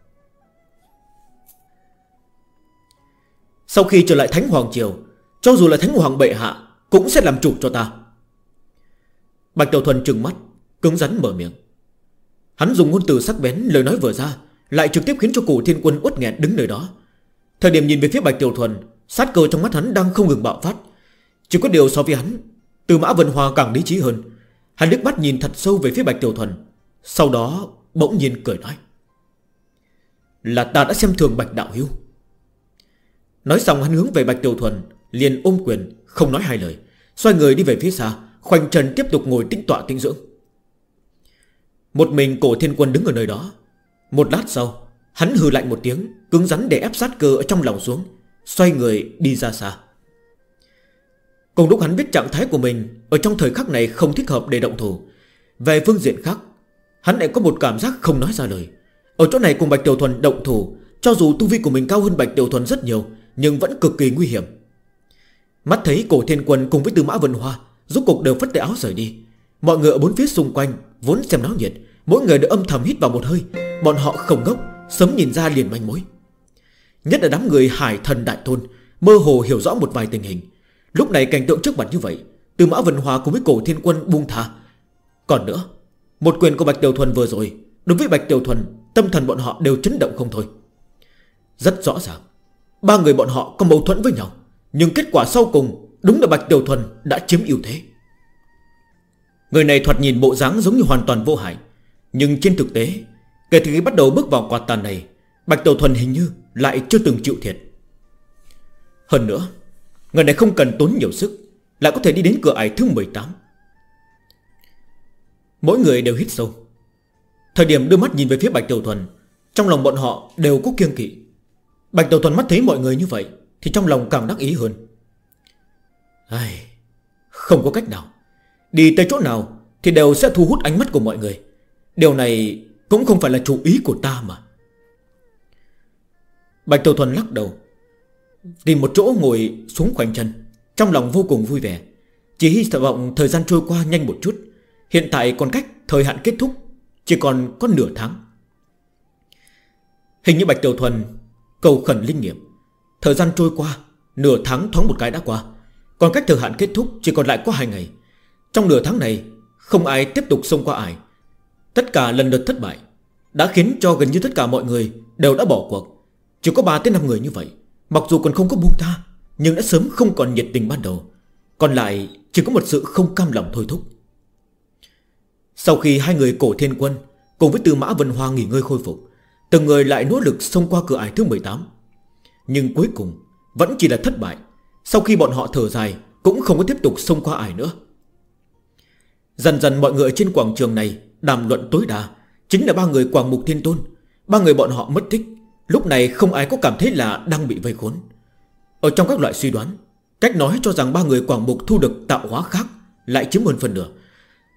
Sau khi trở lại Thánh Hoàng Triều, cho dù là Thánh Hoàng bệ hạ cũng sẽ làm chủ cho ta. Bạch Tiểu Thuần trừng mắt, cứng rắn mở miệng. Hắn dùng ngôn từ sắc bén, lời nói vừa ra lại trực tiếp khiến cho Cổ Thiên Quân uất nghẹn đứng nơi đó. Thời điểm nhìn về phía Bạch Tiểu Thuần, sát cơ trong mắt hắn đang không ngừng bạo phát. Chỉ có điều so với hắn, Từ Mã Vân Hòa càng lý trí hơn. Hắn liếc mắt nhìn thật sâu về phía Bạch Tiểu Thuần, sau đó bỗng nhiên cười nói: là ta đã xem thường Bạch đạo hữu. Nói xong hắn hướng về Bạch Tiểu Thuần, liền ôm quyền, không nói hai lời, xoay người đi về phía xa, khoanh chân tiếp tục ngồi tĩnh tọa tĩnh dưỡng. Một mình Cổ Thiên Quân đứng ở nơi đó. Một lát sau, hắn hừ lạnh một tiếng, cứng rắn để ép sát cơ ở trong lòng xuống, xoay người đi ra xa. Cùng lúc hắn biết trạng thái của mình ở trong thời khắc này không thích hợp để động thủ, về phương diện khác, hắn lại có một cảm giác không nói ra lời. Ở chỗ này cùng Bạch Tiểu Thuần động thủ, cho dù tu vi của mình cao hơn Bạch Tiểu Thuần rất nhiều, nhưng vẫn cực kỳ nguy hiểm. Mắt thấy Cổ Thiên Quân cùng với Tư Mã Vân Hoa rốt cục đều phất tay áo rời đi. Mọi người ở bốn phía xung quanh vốn xem náo nhiệt, mỗi người đều âm thầm hít vào một hơi. Bọn họ không ngốc, sớm nhìn ra liền manh mối. Nhất là đám người Hải Thần Đại Tôn mơ hồ hiểu rõ một vài tình hình. Lúc này cảnh tượng trước mặt như vậy, Tư Mã Vân Hoa cùng với Cổ Thiên Quân buông thả. Còn nữa, một quyền của Bạch Tiểu Thuần vừa rồi, đối với Bạch Tiểu Thuần, tâm thần bọn họ đều chấn động không thôi. Rất rõ ràng, ba người bọn họ có mâu thuẫn với nhau, nhưng kết quả sau cùng đúng là Bạch Tiểu Thuần đã chiếm ưu thế. Người này thoạt nhìn bộ dáng giống như hoàn toàn vô hại, nhưng trên thực tế, kể từ khi bắt đầu bước vào quạt tàn này, Bạch Tiểu Thuần hình như lại chưa từng chịu thiệt. Hơn nữa, người này không cần tốn nhiều sức, lại có thể đi đến cửa ải thứ 18. Mỗi người đều hít sâu. Thời điểm đưa mắt nhìn về phía Bạch Tiểu Thuần, trong lòng bọn họ đều có kiêng kỵ. Bạch Tiểu Thuần mắt thấy mọi người như vậy thì trong lòng càng đắc ý hơn. Không có cách nào, đi tới chỗ nào thì đều sẽ thu hút ánh mắt của mọi người. Điều này cũng không phải là chủ ý của ta mà. Bạch Tiểu Thuần lắc đầu, tìm một chỗ ngồi xuống khoanh chân, trong lòng vô cùng vui vẻ. Chỉ hy vọng thời gian trôi qua nhanh một chút. Hiện tại còn cách thời hạn kết thúc chỉ còn có nửa tháng. Hình như Bạch Tiểu Thuần cầu khẩn linh nghiệm. Thời gian trôi qua, nửa tháng thoáng một cái đã qua, còn cách thời hạn kết thúc chỉ còn lại có 2 ngày. Trong nửa tháng này, không ai tiếp tục xông qua ải. Tất cả lần lượt thất bại đã khiến cho gần như tất cả mọi người đều đã bỏ cuộc. Chỉ có 3-5 người như vậy, mặc dù còn không có buông tha, nhưng đã sớm không còn nhiệt tình ban đầu. Còn lại chỉ có một sự không cam lòng thôi thúc. Sau khi hai người Cổ Thiên Quân cùng với Tư Mã Vân Hoa nghỉ ngơi khôi phục, từng người lại nỗ lực xông qua cửa ải thứ 18. Nhưng cuối cùng vẫn chỉ là thất bại. Sau khi bọn họ thở dài, cũng không có tiếp tục xông qua ải nữa. Dần dần mọi người ở trên quảng trường này đàm luận tối đa chính là 3 người Quảng Mục Thiên Tôn. 3 người bọn họ mất tích, lúc này không ai có cảm thấy là đang bị vây khốn. Ở trong các loại suy đoán, cách nói cho rằng 3 người Quảng Mục thu được tạo hóa khác lại chiếm hơn phần nửa.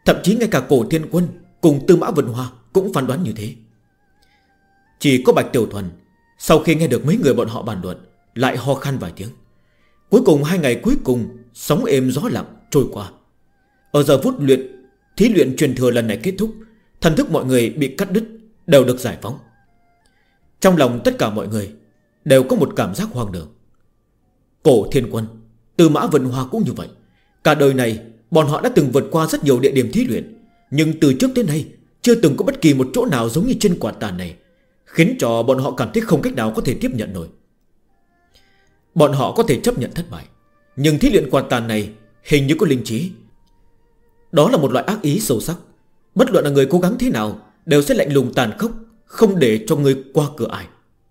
Thậm chí ngay cả Cổ Thiên Quân cùng Tư Mã Vân Hoa cũng phán đoán như thế. Chỉ có Bạch Tiểu Thuần sau khi nghe được mấy người bọn họ bàn luận lại ho khan vài tiếng. Cuối cùng 2 ngày cuối cùng sóng êm gió lặng trôi qua. Ở giờ phút thí luyện truyền thừa lần này kết thúc, thần thức mọi người bị cắt đứt đều được giải phóng. Trong lòng tất cả mọi người đều có một cảm giác hoang đường. Cổ Thiên Quân, Tư Mã Vân Hoa cũng như vậy. Cả đời này bọn họ đã từng vượt qua rất nhiều địa điểm thí luyện, nhưng từ trước đến nay chưa từng có bất kỳ một chỗ nào giống như trên quả tàn này, khiến cho bọn họ cảm thấy không cách nào có thể tiếp nhận nổi. Bọn họ có thể chấp nhận thất bại, nhưng thí luyện quả tàn này hình như có linh trí. Đó là một loại ác ý sâu sắc. Bất luận là người cố gắng thế nào đều sẽ lạnh lùng tàn khốc, không để cho người qua cửa ải.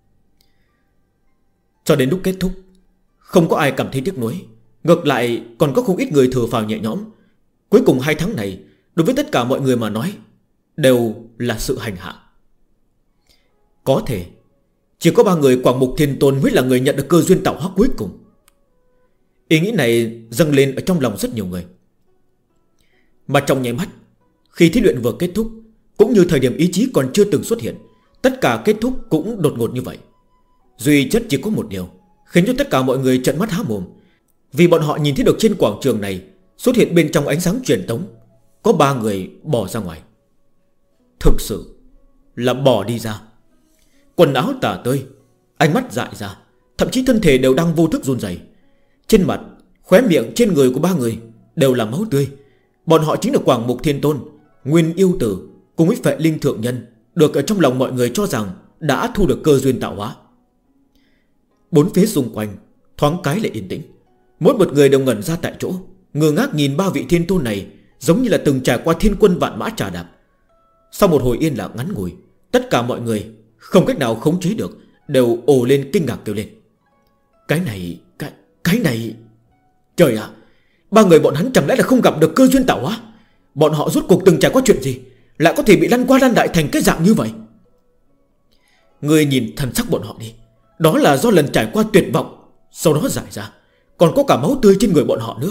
Cho đến lúc kết thúc, không có ai cảm thấy tiếc nuối. Ngược lại còn có không ít người thở phào nhẹ nhõm. Cuối cùng 2 tháng này đối với tất cả mọi người mà nói đều là sự hành hạ. Có thể chỉ có 3 người Quảng Mục Thiên Tôn mới là người nhận được cơ duyên tạo hóa cuối cùng. Ý nghĩ này dâng lên ở trong lòng rất nhiều người. Mà trong nháy mắt, khi thí luyện vừa kết thúc, cũng như thời điểm ý chí còn chưa từng xuất hiện, tất cả kết thúc cũng đột ngột như vậy. Duy chất chỉ có một điều khiến cho tất cả mọi người trợn mắt há mồm. Vì bọn họ nhìn thấy được trên quảng trường này xuất hiện bên trong ánh sáng truyền tống có 3 người bò ra ngoài. Thực sự là bò đi ra. Quần áo tả tơi, ánh mắt dại ra, thậm chí thân thể đều đang vô thức run rẩy. Trên mặt, khóe miệng, trên người của 3 người đều là máu tươi. Bọn họ chính là Quảng Mục Thiên Tôn, Nguyên Yêu Tử cùng với Phệ Linh Thượng Nhân, được ở trong lòng mọi người cho rằng đã thu được cơ duyên tạo hóa. Bốn phía xung quanh thoáng cái lại yên tĩnh. Mỗi một người đều ngẩn ra tại chỗ, ngơ ngác nhìn 3 vị thiên tôn này, giống như là từng trải qua thiên quân vạn mã trà đạp. Sau một hồi yên lặng ngắn ngủi, tất cả mọi người không cách nào khống chế được đều ồ lên kinh ngạc kêu lên. Cái này trời ạ, 3 người bọn hắn chẳng lẽ là không gặp được cơ duyên tạo hóa? Bọn họ rốt cuộc từng trải qua chuyện gì lại có thể bị lăn qua lăn lại thành cái dạng như vậy? Người nhìn thần sắc bọn họ đi, đó là do lần trải qua tuyệt vọng sau đó giải ra, còn có cả máu tươi trên người bọn họ nữa.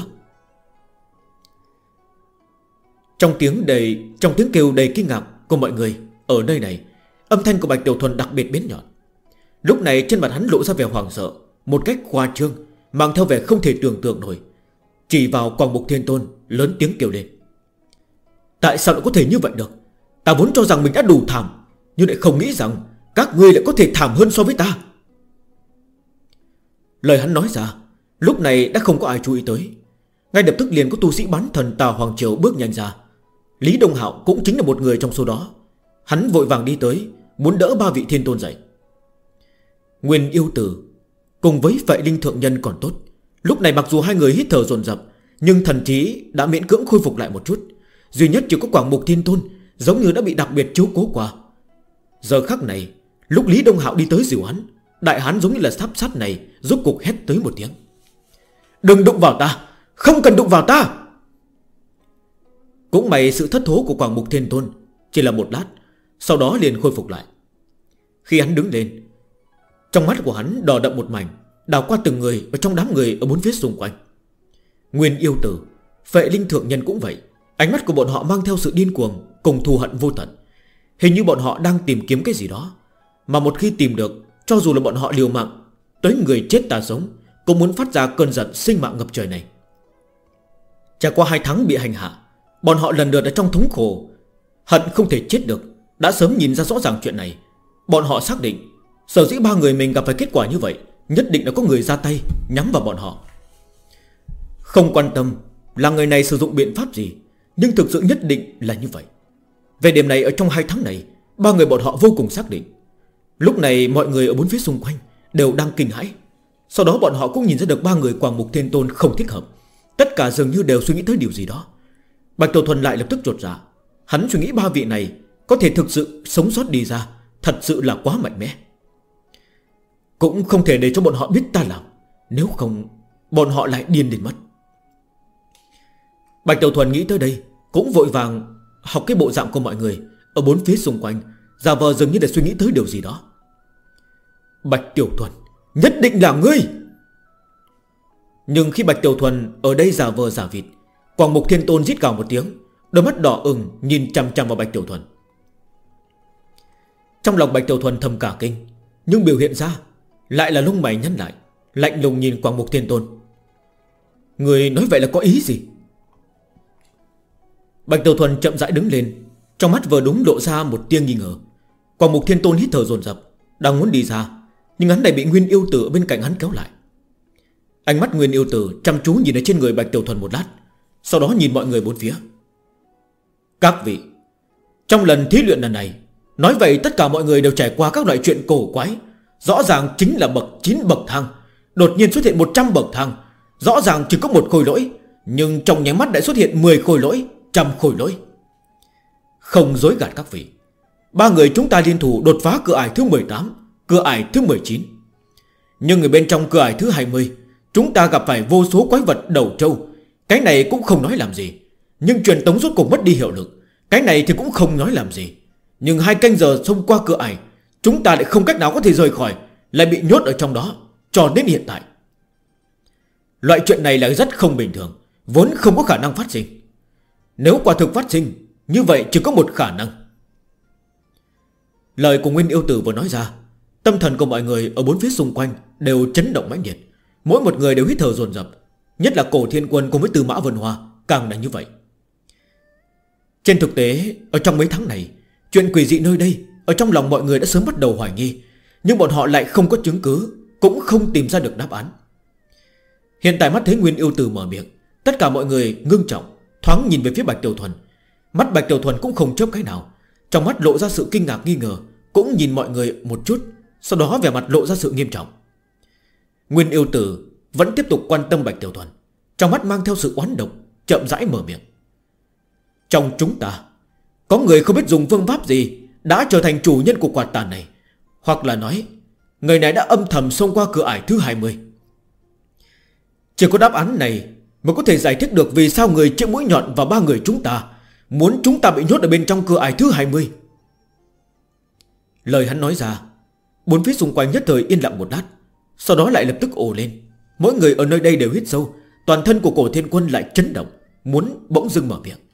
Trong tiếng kêu đầy kinh ngạc của mọi người ở nơi này, âm thanh của Bạch Tiểu Thuần đặc biệt bén nhọn. Lúc này trên mặt hắn lộ ra vẻ hoảng sợ, một cách khoa trương, mang theo vẻ không thể tưởng tượng nổi, chỉ vào Quảng Mục Thiên Tôn lớn tiếng kêu lên. Tại sao lại có thể như vậy được? Ta vốn cho rằng mình đã đủ thảm, nhưng lại không nghĩ rằng các ngươi lại có thể thảm hơn so với ta. Lời hắn nói ra lúc này đã không có ai chú ý tới. Ngay lập tức liền có tu sĩ bán thần Tà Hoàng Triều bước nhanh ra. Lý Đông Hạo cũng chính là một người trong số đó. Hắn vội vàng đi tới, muốn đỡ 3 vị thiên tôn dậy. Nguyên Yêu Tử cùng với Phệ Linh Thượng Nhân còn tốt, lúc này mặc dù 2 người hít thở dồn dập, nhưng thần trí đã miễn cưỡng khôi phục lại một chút. Duy nhất chỉ có Quảng Mục Thiên Tôn giống như đã bị đặc biệt chiếu cố qua. Giờ khắc này, lúc Lý Đông Hạo đi tới dìu hắn, đại hán giống như là sắp sát này rốt cuộc hét tới một tiếng. Đừng đụng vào ta, không cần đụng vào ta. Cũng may sự thất thố của Quảng Mục Thiên Tôn chỉ là một lát, sau đó liền khôi phục lại. Khi hắn đứng lên, trong mắt của hắn đỏ đậm một mảnh, đảo qua từng người ở trong đám người ở bốn phía xung quanh. Nguyên Yêu Tử, Phệ Linh Thượng Nhân cũng vậy. Ánh mắt của bọn họ mang theo sự điên cuồng cùng thù hận vô tận. Hình như bọn họ đang tìm kiếm cái gì đó, mà một khi tìm được, cho dù là bọn họ liều mạng tới người chết ta sống, cũng muốn phát ra cơn giận sinh mạng ngập trời này. Trải qua 2 tháng bị hành hạ, bọn họ lần lượt ở trong thống khổ, hận không thể chết được, đã sớm nhìn ra rõ ràng chuyện này. Bọn họ xác định sở dĩ 3 người mình gặp phải kết quả như vậy, nhất định đã có người ra tay nhắm vào bọn họ. Không quan tâm là người này sử dụng biện pháp gì, nhưng thực sự nhất định là như vậy. Về điểm này ở trong 2 tháng này, 3 người bọn họ vô cùng xác định. Lúc này mọi người ở bốn phía xung quanh đều đang kinh hãi. Sau đó bọn họ cũng nhìn ra được 3 người Quảng Mục Thiên Tôn không thích hợp. Tất cả dường như đều suy nghĩ tới điều gì đó. Bạch Tiểu Thuần lại lập tức chột dạ. Hắn suy nghĩ 3 vị này có thể thực sự sống sót đi ra, thật sự là quá mạnh mẽ. Cũng không thể để cho bọn họ biết ta làm, nếu không bọn họ lại điên đến mất. Bạch Tiểu Thuần nghĩ tới đây, cũng vội vàng học cái bộ dạng của mọi người ở bốn phía xung quanh, giả vờ dường như để suy nghĩ tới điều gì đó. Bạch Tiểu Thuần, nhất định là ngươi. Nhưng khi Bạch Tiểu Thuần ở đây giả vờ giả vịt, Quảng Mục Thiên Tôn rít gào một tiếng, Đôi mắt đỏ ửng nhìn chằm chằm vào Bạch Tiểu Thuần. Trong lòng Bạch Tiểu Thuần thầm cả kinh, nhưng biểu hiện ra lại là lông mày nhăn lại, lạnh lùng nhìn Quảng Mục Thiên Tôn. Người nói vậy là có ý gì? Bạch Tiểu Thuần chậm rãi đứng lên, trong mắt vừa đúng lộ ra một tia nghi ngờ. Quảng Mục Thiên Tôn hít thở dồn dập, đang muốn đi ra, nhưng hắn lại bị Nguyên Yêu Tử ở bên cạnh hắn kéo lại. Ánh mắt Nguyên Yêu Tử chăm chú nhìn ở trên người Bạch Tiểu Thuần một lát, sau đó nhìn mọi người bốn phía. Các vị, trong lần thí luyện lần này, nói vậy tất cả mọi người đều trải qua các loại chuyện cổ quái. Rõ ràng chính là bậc 9 bậc thang, đột nhiên xuất hiện 100 bậc thang. Rõ ràng chỉ có một khối lỗi, nhưng trong nháy mắt đã xuất hiện 10 khối lỗi, 100 khối lỗi. Không dối gạt các vị, 3 người chúng ta liên thủ đột phá cửa ải thứ 18, cửa ải thứ 19. Nhưng ở bên trong cửa ải thứ 20, chúng ta gặp phải vô số quái vật đầu trâu. Cái này cũng không nói làm gì. Nhưng truyền tống rốt cuộc mất đi hiệu lực. Cái này thì cũng không nói làm gì. Nhưng 2 canh giờ xông qua cửa ải, chúng ta lại không cách nào có thể rời khỏi, lại bị nhốt ở trong đó cho đến hiện tại. Loại chuyện này là rất không bình thường, vốn không có khả năng phát sinh. Nếu quả thực phát sinh, như vậy chỉ có một khả năng. Lời của Nguyên Yêu Tử vừa nói ra, tâm thần của mọi người ở bốn phía xung quanh đều chấn động mãnh liệt. Mỗi một người đều hít thở dồn dập. Nhất là Cổ Thiên Quân cùng với Tư Mã Vân Hoa càng là như vậy. Trên thực tế, ở trong mấy tháng này, chuyện quỷ dị nơi đây ở trong lòng mọi người đã sớm bắt đầu hoài nghi, nhưng bọn họ lại không có chứng cứ, cũng không tìm ra được đáp án. Hiện tại mắt thấy Nguyên Yêu Tử mở miệng, tất cả mọi người ngưng trọng, thoáng nhìn về phía Bạch Tiểu Thuần. Mắt Bạch Tiểu Thuần cũng không chớp cái nào, trong mắt lộ ra sự kinh ngạc nghi ngờ, cũng nhìn mọi người một chút, sau đó vẻ mặt lộ ra sự nghiêm trọng. Nguyên Yêu Tử vẫn tiếp tục quan tâm Bạch Tiểu Thuần, trong mắt mang theo sự oán độc, chậm rãi mở miệng. Trong chúng ta có người không biết dùng phương pháp gì đã trở thành chủ nhân của quạt tàn này, hoặc là nói người này đã âm thầm xông qua cửa ải thứ 20. Chỉ có đáp án này mới có thể giải thích được vì sao người chĩa mũi nhọn vào 3 người chúng ta, muốn chúng ta bị nhốt ở bên trong cửa ải thứ 20. Lời hắn nói ra, bốn phía xung quanh nhất thời yên lặng một lát, sau đó lại lập tức ồ lên. Mỗi người ở nơi đây đều hít sâu, toàn thân của Cổ Thiên Quân lại chấn động, muốn bỗng dưng mở miệng.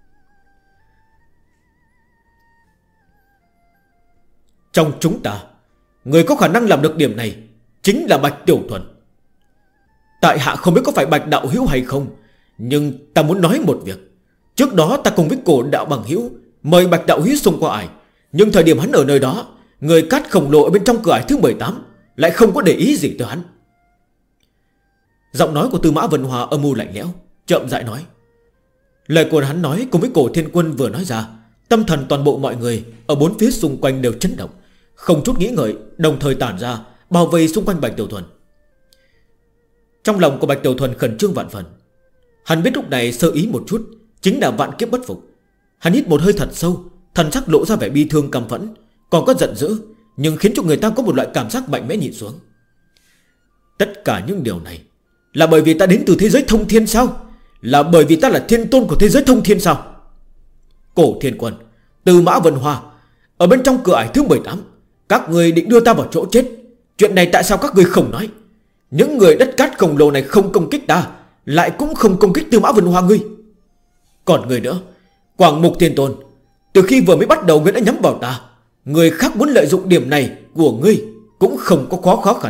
Trong chúng ta, người có khả năng làm được điểm này chính là Bạch Tiểu Thuần. Tại hạ không biết có phải Bạch đạo hữu hay không, nhưng ta muốn nói một việc. Trước đó ta cùng với Cổ đạo bằng hữu mời Bạch đạo hữu xông qua ải, nhưng thời điểm hắn ở nơi đó, người cát khổng lồ ở bên trong cửa ải thứ 18 lại không có để ý gì tới hắn. Giọng nói của Tư Mã Vân Hòa âm u lạnh lẽo, chậm rãi nói. Lời của hắn nói cùng với Cổ Thiên Quân vừa nói ra, tâm thần toàn bộ mọi người ở bốn phía xung quanh đều chấn động, không chút nghĩ ngợi, đồng thời tản ra bao vây xung quanh Bạch Tiểu Thuần. Trong lòng của Bạch Tiểu Thuần khẩn trương vạn phần. Hắn biết lúc này sơ ý một chút chính là vạn kiếp bất phục. Hắn hít một hơi thật sâu, thần sắc lộ ra vẻ bi thương căm phẫn, còn có giận dữ, nhưng khiến cho người ta có một loại cảm giác mạnh mẽ nhìn xuống. Tất cả những điều này là bởi vì ta đến từ thế giới thông thiên sao? Là bởi vì ta là thiên tôn của thế giới thông thiên sao? Cổ Thiên Quân, Tư Mã Vân Hoa, ở bên trong cửa ải thứ 18, các người định đưa ta vào chỗ chết. Chuyện này tại sao các người không nói? Những người đất cát khổng lồ này không công kích ta, lại cũng không công kích Tư Mã Vân Hoa ngươi. Còn người nữa, Quảng Mục Thiên Tôn, từ khi vừa mới bắt đầu ngươi đã nhắm vào ta. Người khác muốn lợi dụng điểm này của ngươi cũng không có khó khăn.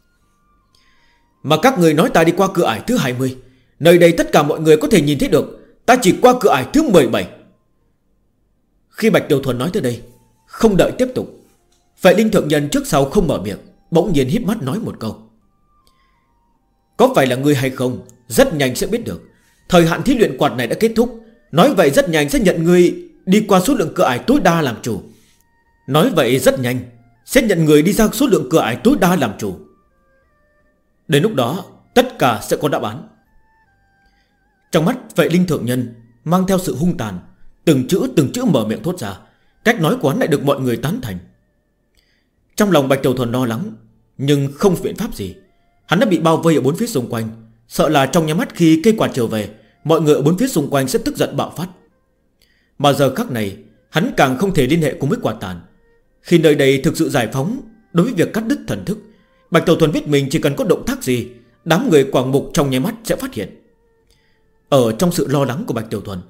Mà các người nói ta đi qua cửa ải thứ 20, nơi đây tất cả mọi người có thể nhìn thấy được ta chỉ qua cửa ải thứ 17. Khi Bạch Tiểu Thuần nói tới đây, không đợi tiếp tục, Phệ Linh Thượng Nhân trước sau không mở miệng, bỗng nhiên híp mắt nói một câu. Có phải là ngươi hay không, rất nhanh sẽ biết được. Thời hạn thí luyện quạt này đã kết thúc, nói vậy rất nhanh sẽ nhận ngươi đi qua số lượng cửa ải tối đa làm chủ. Nói vậy rất nhanh sẽ nhận người đi ra số lượng cửa ải tối đa làm chủ. Đến lúc đó tất cả sẽ có đáp án. Trong mắt Phệ Linh Thượng Nhân mang theo sự hung tàn, từng chữ mở miệng thốt ra. Cách nói của hắn lại được mọi người tán thành. Trong lòng Bạch Tiểu Thuần lo lắng, nhưng không biện pháp gì. Hắn đã bị bao vây ở bốn phía xung quanh, sợ là trong nháy mắt khi cây quạt trở về, mọi người ở bốn phía xung quanh sẽ tức giận bạo phát. Mà giờ khắc này hắn càng không thể liên hệ cùng với quạt tàn. Khi nơi đây thực sự giải phóng, đối với việc cắt đứt thần thức, Bạch Tiểu Thuần biết mình chỉ cần có động tác gì, đám người Quảng Mục trong nháy mắt sẽ phát hiện. Ở trong sự lo lắng của Bạch Tiểu Thuần,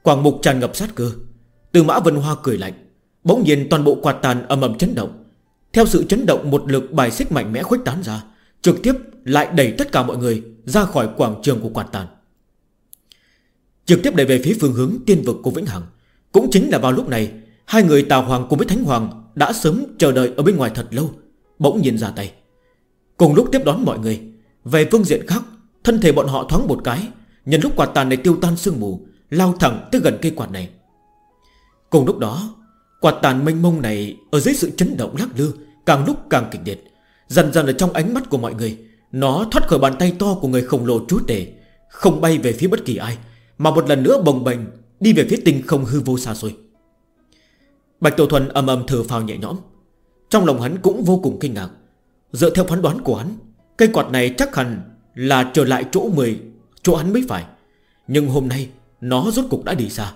Quảng mục tràn ngập sát cơ. Tư Mã Vân Hoa cười lạnh. Bỗng nhiên toàn bộ quạt tàn ầm ầm chấn động. Theo sự chấn động, một lực bài xích mạnh mẽ khuếch tán ra, trực tiếp lại đẩy tất cả mọi người ra khỏi quảng trường của quạt tàn, trực tiếp đẩy về phía phương hướng tiên vực của Vĩnh Hằng. Cũng chính là vào lúc này, hai người Tào Hoàng cùng với Thánh Hoàng đã sớm chờ đợi ở bên ngoài thật lâu, bỗng nhiên ra tay, cùng lúc tiếp đón mọi người. Về phương diện khác, thân thể bọn họ thoáng một cái, nhân lúc quạt tàn này tiêu tan sương mù, lao thẳng tới gần cây quạt này. Cùng lúc đó, quạt tàn mênh mông này ở dưới sự chấn động lắc lư càng lúc càng kịch liệt. Dần dần ở trong ánh mắt của mọi người, nó thoát khỏi bàn tay to của người khổng lồ chúa tể, không bay về phía bất kỳ ai, mà một lần nữa bồng bềnh đi về phía tinh không hư vô xa xôi. Bạch Tiểu Thuần ầm ầm thở phào nhẹ nhõm. Trong lòng hắn cũng vô cùng kinh ngạc. Dựa theo phán đoán của hắn, cây quạt này chắc hẳn là trở lại chỗ hắn mới phải. Nhưng hôm nay nó rốt cục đã đi xa.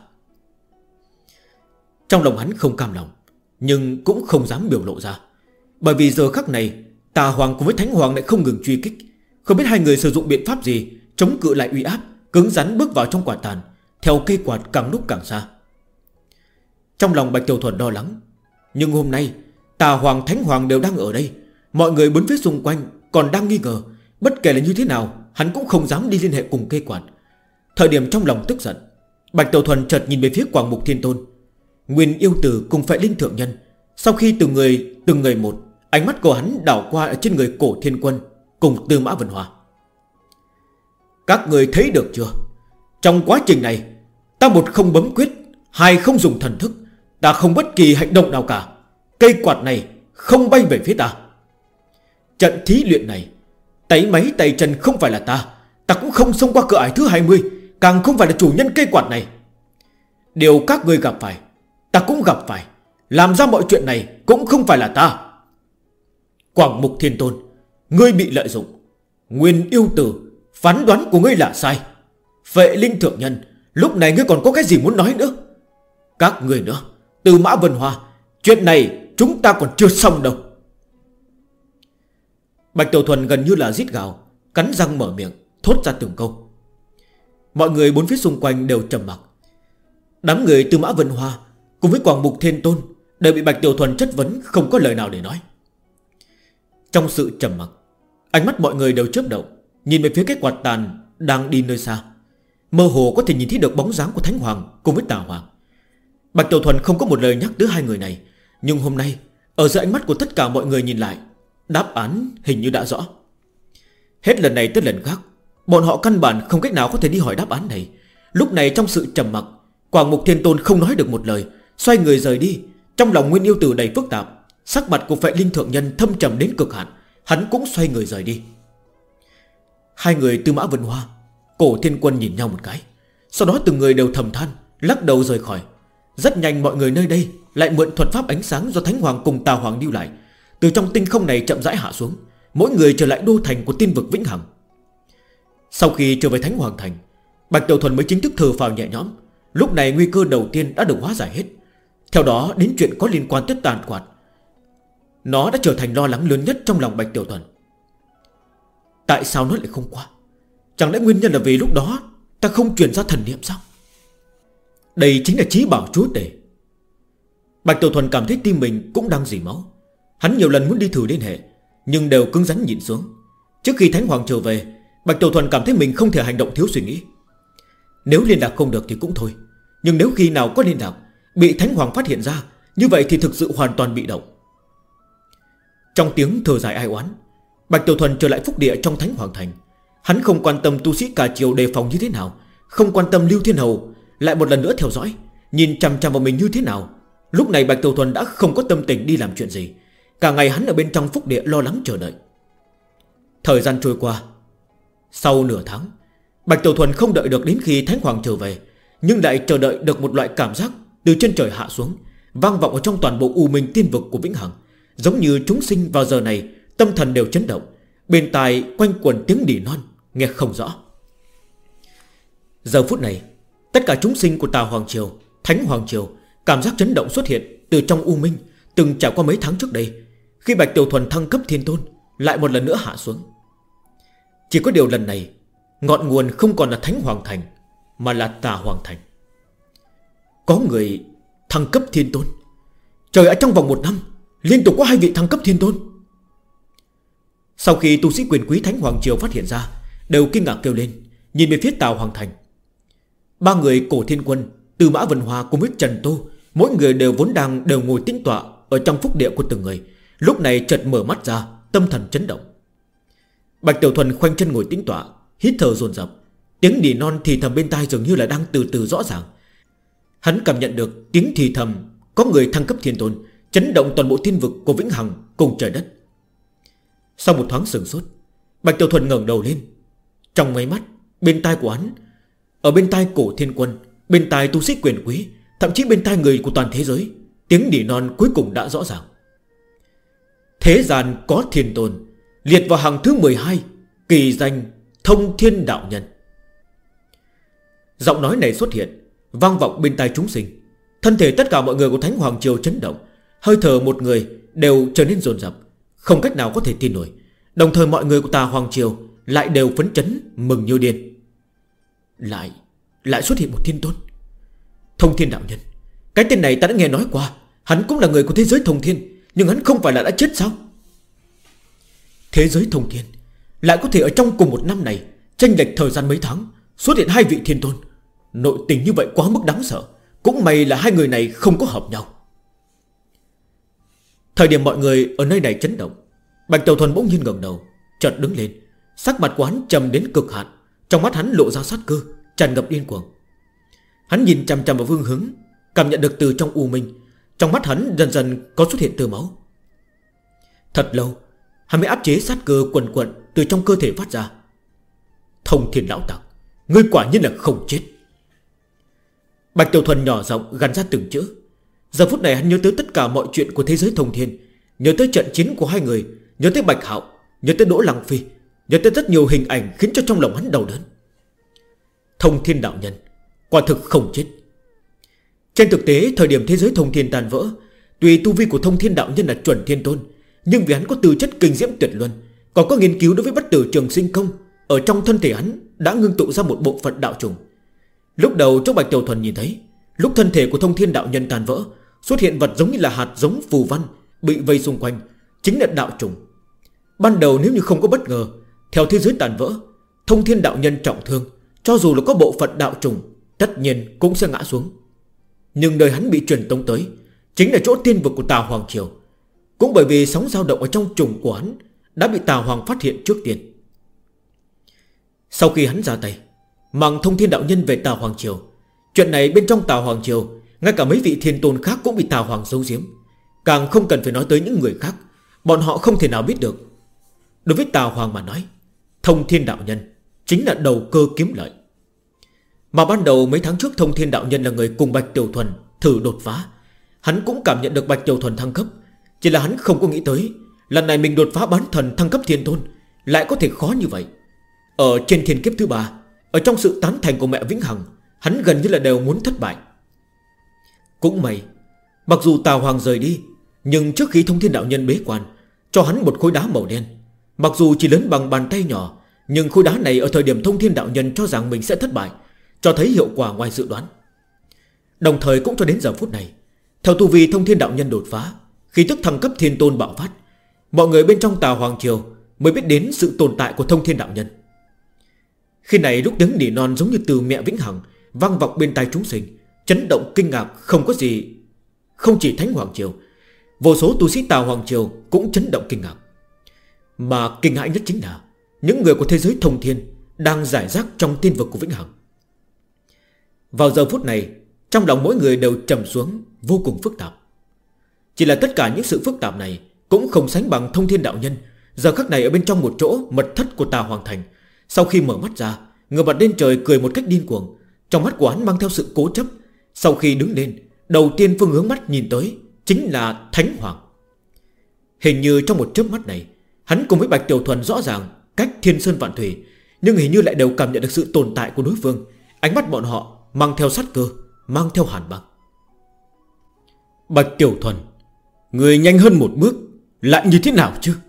Trong lòng hắn không cam lòng, nhưng cũng không dám biểu lộ ra. Bởi vì giờ khắc này, Tà Hoàng cùng với Thánh Hoàng lại không ngừng truy kích. Không biết hai người sử dụng biện pháp gì chống cự lại uy áp, cứng rắn bước vào trong quạt tàn, theo cây quạt càng lúc càng xa. Trong lòng Bạch Tiểu Thuần lo lắng. Nhưng hôm nay Tà Hoàng, Thánh Hoàng đều đang ở đây, mọi người bốn phía xung quanh còn đang nghi ngờ. Bất kể là như thế nào, hắn cũng không dám đi liên hệ cùng cây quạt. Thời điểm trong lòng tức giận, Bạch Tiểu Thuần chợt nhìn về phía Quảng Mục Thiên Tôn, Nguyên Yêu Tử cùng Phệ Linh Thượng Nhân. Sau khi từng người một, ánh mắt của hắn đảo qua ở trên người Cổ Thiên Quân cùng Tư Mã Vân Hoa. Các người thấy được chưa? Trong quá trình này, ta một không bấm quyết, hai không dùng thần thức, ta không bất kỳ hành động nào cả. Cây quạt này không bay về phía ta. Trận thí luyện này, tay máy tay chân không phải là ta cũng không xông qua cửa ải thứ 20, càng không phải là chủ nhân cây quạt này. Điều các người gặp phải, ta cũng gặp phải. Làm ra mọi chuyện này cũng không phải là ta. Quảng Mục Thiên Tôn, ngươi bị lợi dụng. Nguyên Yêu Tử, phán đoán của ngươi là sai. Phệ Linh Thượng Nhân, lúc này ngươi còn có cái gì muốn nói nữa? Các người nữa, Tư Mã Vân Hoa, chuyện này chúng ta còn chưa xong đâu. Bạch Tiểu Thuần gần như là rít gào, cắn răng mở miệng, thốt ra từng câu. Mọi người bốn phía xung quanh đều trầm mặc. Đám người Tư Mã Vân Hoa cùng với Quảng Mục Thiên Tôn đều bị Bạch Tiểu Thuần chất vấn, không có lời nào để nói. Trong sự trầm mặc, ánh mắt mọi người đều chớp động, nhìn về phía cái quạt tàn đang đi nơi xa. Mơ hồ có thể nhìn thấy được bóng dáng của Thánh Hoàng cùng với Tà Hoàng. Bạch Tiểu Thuần không có một lời nhắc tới hai người này. Nhưng hôm nay, ở dưới ánh mắt của tất cả mọi người nhìn lại, đáp án hình như đã rõ. Hết lần này tới lần khác, bọn họ căn bản không cách nào có thể đi hỏi đáp án này. Lúc này trong sự trầm mặc, Quảng Mục Thiên Tôn không nói được một lời, xoay người rời đi. Trong lòng Nguyên Yêu Tử đầy phức tạp, sắc mặt của Phệ Linh Thượng Nhân thâm trầm đến cực hạn, hắn cũng xoay người rời đi. Hai người Tư Mã Vân Hoa, Cổ Thiên Quân nhìn nhau một cái, sau đó từng người đều thầm than, lắc đầu rời khỏi. Rất nhanh mọi người nơi đây lại mượn thuật pháp ánh sáng do Thánh Hoàng cùng Tà Hoàng lưu lại, từ trong tinh không này chậm rãi hạ xuống, mỗi người trở lại đô thành của tiên vực Vĩnh Hằng. Sau khi trở về Thánh Hoàng thành, Bạch Tiểu Thuần mới chính thức thở phào nhẹ nhõm. Lúc này nguy cơ đầu tiên đã được hóa giải hết. Theo đó đến chuyện có liên quan tới tàn quạt, nó đã trở thành lo lắng lớn nhất trong lòng Bạch Tiểu Thuần. Tại sao nó lại không qua? Chẳng lẽ nguyên nhân là vì lúc đó ta không truyền ra thần niệm sao? Đây chính là chí bảo chúa tể. Bạch Tiểu Thuần cảm thấy tim mình cũng đang rỉ máu. Hắn nhiều lần muốn đi thử liên hệ, nhưng đều cứng rắn nhịn xuống. Trước khi Thánh Hoàng trở về, Bạch Tiểu Thuần cảm thấy mình không thể hành động thiếu suy nghĩ. Nếu liên lạc không được thì cũng thôi, nhưng nếu khi nào có liên lạc bị Thánh Hoàng phát hiện ra, như vậy thì thực sự hoàn toàn bị động. Trong tiếng thở dài ai oán, Bạch Tiểu Thuần trở lại phúc địa trong Thánh Hoàng thành. Hắn không quan tâm tu sĩ cả triều đề phòng như thế nào, không quan tâm Lưu Thiên Hầu lại một lần nữa theo dõi, nhìn chằm chằm vào mình như thế nào. Lúc này Bạch Tiểu Thuần đã không có tâm tình đi làm chuyện gì. Cả ngày hắn ở bên trong phúc địa lo lắng chờ đợi. Thời gian trôi qua. Sau nửa tháng, Bạch Tiểu Thuần không đợi được đến khi Thánh Hoàng trở về, nhưng lại chờ đợi được một loại cảm giác từ trên trời hạ xuống, vang vọng ở trong toàn bộ U Minh tiên vực của Vĩnh Hằng. Giống như chúng sinh vào giờ này tâm thần đều chấn động, bên tai quanh quẩn tiếng nỉ non, nghe không rõ. Giờ phút này, tất cả chúng sinh của Tà Hoàng Triều, Thánh Hoàng Triều, cảm giác chấn động xuất hiện từ trong U Minh từng trải qua mấy tháng trước đây, khi Bạch Tiểu Thuần thăng cấp Thiên Tôn, lại một lần nữa hạ xuống. Chỉ có điều lần này, ngọn nguồn không còn là Thánh Hoàng Thành, mà là Tà Hoàng Thành. Có người thăng cấp thiên tôn. Trời ạ, trong vòng 1 năm liên tục có 2 vị thăng cấp thiên tôn. Sau khi tu sĩ quyền quý Thánh Hoàng Triều phát hiện ra, đều kinh ngạc kêu lên, nhìn về phía Tào Hoàng Thành. 3 người Cổ Thiên Quân, Tư Mã Vân Hoa cùng với Trần Tô, mỗi người đều vốn đang ngồi tĩnh tọa ở trong phúc địa của từng người, lúc này chợt mở mắt ra, tâm thần chấn động. Bạch Tiểu Thuần khoanh chân ngồi tĩnh tọa, hít thở dồn dập, tiếng nỉ non thì thầm bên tai dường như là đang từ từ rõ ràng. Hắn cảm nhận được tiếng thì thầm có người thăng cấp thiên tôn, chấn động toàn bộ thiên vực của Vĩnh Hằng cùng trời đất. Sau một thoáng sửng sốt, Bạch Tiểu Thuần ngẩng đầu lên. Trong mấy mắt, bên tai của hắn, ở bên tai Cổ Thiên Quân, bên tai tu sĩ quyền quý, thậm chí bên tai người của toàn thế giới, tiếng nỉ non cuối cùng đã rõ ràng. Thế gian có thiên tôn, liệt vào hàng thứ 12, kỳ danh Thông Thiên Đạo Nhân. Giọng nói này xuất hiện, vang vọng bên tai chúng sinh. Thân thể tất cả mọi người của Thánh Hoàng Triều chấn động, hơi thở một người đều trở nên dồn dập, không cách nào có thể tin nổi. Đồng thời mọi người của Tà Hoàng Triều lại đều phấn chấn mừng như điên. Lại xuất hiện một thiên tôn, Thông Thiên Đạo Nhân. Cái tên này ta đã nghe nói qua. Hắn cũng là người của thế giới thông thiên, nhưng hắn không phải là đã chết sao? Thế giới thông thiên lại có thể ở trong cùng một năm này chênh lệch thời gian mấy tháng xuất hiện 2 vị thiên tôn. Nội tình như vậy quá mức đáng sợ. Cũng may là 2 người này không có hợp nhau. Thời điểm mọi người ở nơi này chấn động, Bạch Tiểu Thuần bỗng nhiên ngẩng đầu, chợt đứng lên. Sắc mặt của hắn trầm đến cực hạn, trong mắt hắn lộ ra sát cơ, tràn ngập điên cuồng. Hắn nhìn chằm chằm vào Vương Hứng, cảm nhận được từ trong u minh, trong mắt hắn dần dần có xuất hiện tia máu. Thật lâu hắn mới áp chế sát cơ quần quận từ trong cơ thể phát ra. Thông Thiên Lão Tặc, ngươi quả nhiên là không chết. Bạch Tiểu Thuần nhỏ giọng gằn ra từng chữ. Giờ phút này hắn nhớ tới tất cả mọi chuyện của thế giới thông thiên, nhớ tới trận chiến của 2 người, nhớ tới Bạch Hạo, nhớ tới Đỗ Lăng Phi, nhớ tới rất nhiều hình ảnh khiến cho trong lòng hắn đau đớn. Thông Thiên Đạo Nhân quả thực không chết. Trên thực tế, thời điểm thế giới thông thiên tàn vỡ, tuy tu vi của Thông Thiên Đạo Nhân là chuẩn thiên tôn, nhưng vì hắn có tư chất kinh diễm tuyệt luân, còn có nghiên cứu đối với bất tử trường sinh công, ở trong thân thể hắn đã ngưng tụ ra một bộ phận đạo trùng. Lúc đầu chỗ Bạch Tiểu Thuần nhìn thấy, lúc thân thể của Thông Thiên Đạo Nhân tàn vỡ, xuất hiện vật giống như là hạt giống phù văn bị vây xung quanh, chính là đạo trùng. Ban đầu nếu như không có bất ngờ, theo thế giới tàn vỡ, Thông Thiên Đạo Nhân trọng thương, cho dù là có bộ phận đạo trùng, tất nhiên cũng sẽ ngã xuống. Nhưng đời hắn bị truyền tống tới chính là chỗ tiên vực của Tà Hoàng Triều. Cũng bởi vì sóng dao động ở trong trùng của hắn đã bị Tà Hoàng phát hiện trước tiên. Sau khi hắn ra tay mang Thông Thiên Đạo Nhân về Tà Hoàng Triều, chuyện này bên trong Tà Hoàng Triều, ngay cả mấy vị thiên tôn khác cũng bị Tà Hoàng giấu giếm. Càng không cần phải nói tới những người khác, bọn họ không thể nào biết được. Đối với Tà Hoàng mà nói, Thông Thiên Đạo Nhân chính là đầu cơ kiếm lợi. Mà ban đầu mấy tháng trước, Thông Thiên Đạo Nhân là người cùng Bạch Tiểu Thuần thử đột phá. Hắn cũng cảm nhận được Bạch Tiểu Thuần thăng cấp, chỉ là hắn không có nghĩ tới lần này mình đột phá bán thần thăng cấp thiên tôn lại có thể khó như vậy. Ở trên thiên kiếp thứ 3, ở trong sự tán thành của mẹ Vĩnh Hằng, hắn gần như là đều muốn thất bại. Cũng may, mặc dù Tà Hoàng rời đi, nhưng trước khi Thông Thiên Đạo Nhân bế quan, cho hắn một khối đá màu đen. Mặc dù chỉ lớn bằng bàn tay nhỏ, nhưng khối đá này ở thời điểm Thông Thiên Đạo Nhân cho rằng mình sẽ thất bại, cho thấy hiệu quả ngoài dự đoán. Đồng thời cũng cho đến giờ phút này, theo tu vi Thông Thiên Đạo Nhân đột phá, khí tức thăng cấp thiên tôn bạo phát, mọi người bên trong Tà Hoàng Triều mới biết đến sự tồn tại của Thông Thiên Đạo Nhân. Khi này lúc tiếng nỉ non giống như từ mẹ Vĩnh Hằng vang vọng bên tai chúng sinh, chấn động kinh ngạc không có gì. Không chỉ Thánh Hoàng Triều, vô số tu sĩ Tà Hoàng Triều cũng chấn động kinh ngạc. Mà kinh hãi nhất chính là những người của thế giới thông thiên đang giải rác trong tiên vực của Vĩnh Hằng. Vào giờ phút này, trong lòng mỗi người đều trầm xuống, vô cùng phức tạp. Chỉ là tất cả những sự phức tạp này cũng không sánh bằng Thông Thiên Đạo Nhân giờ khắc này ở bên trong một chỗ mật thất của Tà Hoàng Thành. Sau khi mở mắt ra, ngửa mặt lên trời cười một cách điên cuồng, trong mắt của hắn mang theo sự cố chấp. Sau khi đứng lên, đầu tiên phương hướng mắt nhìn tới chính là Thánh Hoàng. Hình như trong một chớp mắt này, hắn cùng với Bạch Tiểu Thuần rõ ràng cách thiên sơn vạn thủy, nhưng hình như lại đều cảm nhận được sự tồn tại của đối phương. Ánh mắt bọn họ mang theo sát cơ, mang theo hàn băng. Bạch Tiểu Thuần, người nhanh hơn một bước lại như thế nào chứ?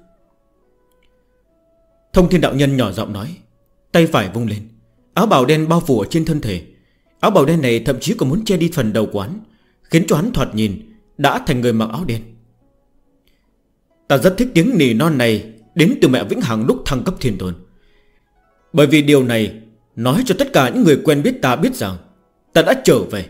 Thông Thiên Đạo Nhân nhỏ giọng nói, tay phải vung lên, áo bào đen bao phủ ở trên thân thể. Áo bào đen này thậm chí còn muốn che đi phần đầu của hắn, khiến cho hắn thoạt nhìn đã thành người mặc áo đen. Ta rất thích tiếng nỉ non này đến từ mẹ Vĩnh Hằng lúc thăng cấp thiên tôn, bởi vì điều này nói cho tất cả những người quen biết ta biết rằng ta đã trở về.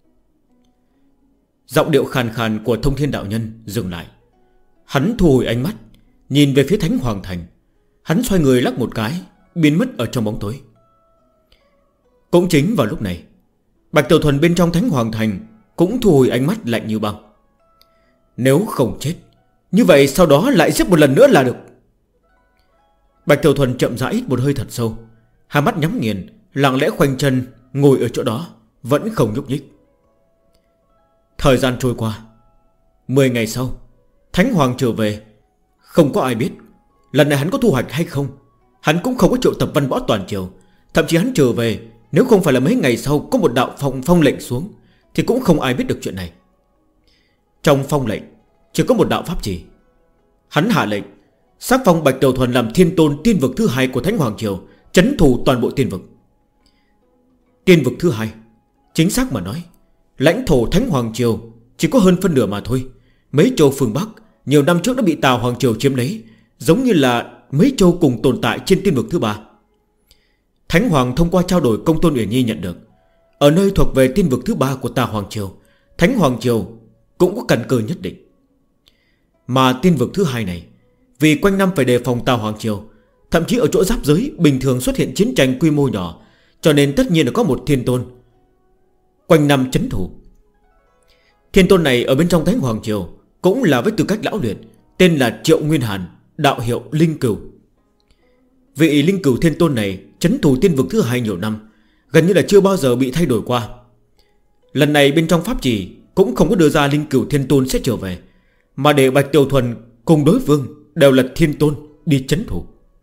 Giọng điệu khàn khàn của Thông Thiên đạo nhân dừng lại. Hắn thu hồi ánh mắt, nhìn về phía Thánh Hoàng Thành. Hắn xoay người lắc một cái, biến mất ở trong bóng tối. Cũng chính vào lúc này, Bạch Tiểu Thuần bên trong Thánh Hoàng Thành cũng thu hồi ánh mắt lạnh như băng. Nếu không chết, như vậy sau đó lại giết một lần nữa là được. Bạch Tiểu Thuần chậm rãi hít một hơi thật sâu, hai mắt nhắm nghiền, lặng lẽ khoanh chân ngồi ở chỗ đó, vẫn không nhúc nhích. Thời gian trôi qua 10 ngày sau, Thánh Hoàng trở về. Không có ai biết lần này hắn có thu hoạch hay không. Hắn cũng không có triệu tập văn võ toàn triều. Thậm chí hắn trở về, nếu không phải là mấy ngày sau có một đạo phong lệnh xuống, thì cũng không ai biết được chuyện này. Trong phong lệnh chỉ có một đạo pháp chỉ. Hắn hạ lệnh xác phong Bạch Tiểu Thuần làm thiên tôn tiên vực thứ hai của Thánh Hoàng triều, trấn thủ toàn bộ tiên vực. Tiên vực thứ hai, chính xác mà nói, lãnh thổ Thánh Hoàng triều chỉ có hơn phân nửa mà thôi. Mấy châu phương Bắc nhiều năm trước đã bị Tào Hoàng triều chiếm lấy, giống như là mấy châu cùng tồn tại trên tiên vực thứ ba. Thánh Hoàng thông qua trao đổi Công Tôn Uyển Nhi nhận được, ở nơi thuộc về tiên vực thứ ba của Tào Hoàng triều, Thánh Hoàng triều cũng có căn cơ nhất định. Mà tiên vực thứ hai này, vì quanh năm phải đề phòng Tào Hoàng triều, thậm chí ở chỗ giáp giới bình thường xuất hiện chiến tranh quy mô nhỏ, cho nên tất nhiên là có một thiên tôn quanh năm trấn thủ. Thiên tôn này ở bên trong Thánh Hoàng triều cũng là với tư cách lão luyện, tên là Triệu Nguyên Hàn, đạo hiệu Linh Cửu. Vị Linh Cửu thiên tôn này trấn thủ tiên vực thứ hai nhiều năm, gần như là chưa bao giờ bị thay đổi qua. Lần này bên trong pháp chỉ cũng không có đưa ra Linh Cửu thiên tôn sẽ trở về, mà để Bạch Tiểu Thuần cùng đối vương đều là thiên tôn đi trấn thủ.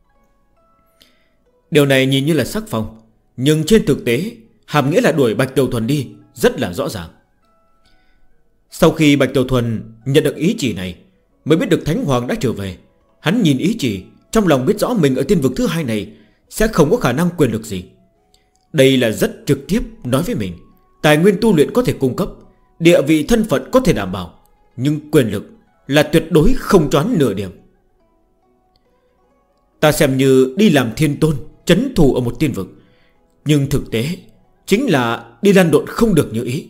Điều này nhìn như là sắc phong, nhưng trên thực tế hàm nghĩa là đuổi Bạch Tiểu Thuần đi rất là rõ ràng. Sau khi Bạch Tiểu Thuần nhận được ý chỉ này, mới biết được Thánh Hoàng đã trở về. Hắn nhìn ý chỉ, trong lòng biết rõ mình ở tiên vực thứ hai này sẽ không có khả năng quyền lực gì. Đây là rất trực tiếp nói với mình, tài nguyên tu luyện có thể cung cấp, địa vị thân phận có thể đảm bảo, nhưng quyền lực là tuyệt đối không choán nửa điểm. Ta xem như đi làm thiên tôn, trấn thủ ở một tiên vực, nhưng thực tế chính là đi lăn lộn không được như ý.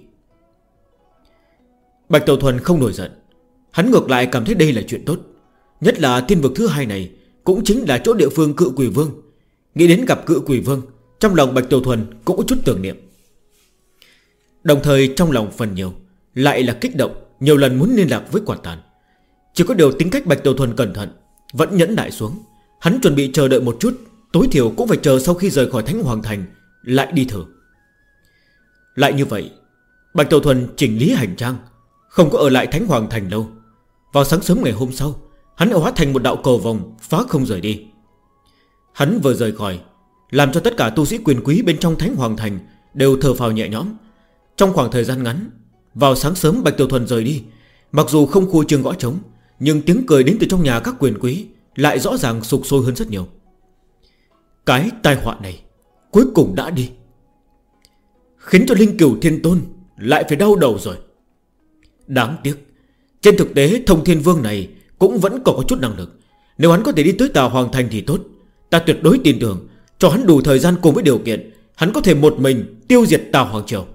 Bạch Tiểu Thuần không nổi giận, hắn ngược lại cảm thấy đây là chuyện tốt. Nhất là tiên vực thứ hai này cũng chính là chỗ địa phương Cự Quỷ Vương. Nghĩ đến gặp Cự Quỷ Vương, trong lòng Bạch Tiểu Thuần cũng có chút tưởng niệm. Đồng thời trong lòng phần nhiều lại là kích động, nhiều lần muốn liên lạc với Quản Tàn. Chỉ có điều tính cách Bạch Tiểu Thuần cẩn thận, vẫn nhẫn nại xuống. Hắn chuẩn bị chờ đợi một chút, tối thiểu cũng phải chờ sau khi rời khỏi Thánh Hoàng Thành lại đi thử. Lại như vậy, Bạch Tiểu Thuần chỉnh lý hành trang, không có ở lại Thánh Hoàng Thành lâu. Vào sáng sớm ngày hôm sau, hắn đã hóa thành một đạo cầu vòng phá không rời đi. Hắn vừa rời khỏi, làm cho tất cả tu sĩ quyền quý bên trong Thánh Hoàng Thành đều thở phào nhẹ nhõm. Trong khoảng thời gian ngắn, vào sáng sớm Bạch Tiểu Thuần rời đi, mặc dù không khu trường gõ trống, nhưng tiếng cười đến từ trong nhà các quyền quý lại rõ ràng sục sôi hơn rất nhiều. Cái tai họa này cuối cùng đã đi, khiến cho Linh Cửu thiên tôn lại phải đau đầu rồi. Đáng tiếc, trên thực tế Thông Thiên Vương này cũng vẫn còn có chút năng lực. Nếu hắn có thể đi tới Tào Hoàng Thành thì tốt. Ta tuyệt đối tin tưởng, cho hắn đủ thời gian cùng với điều kiện, hắn có thể một mình tiêu diệt Tào Hoàng Triều.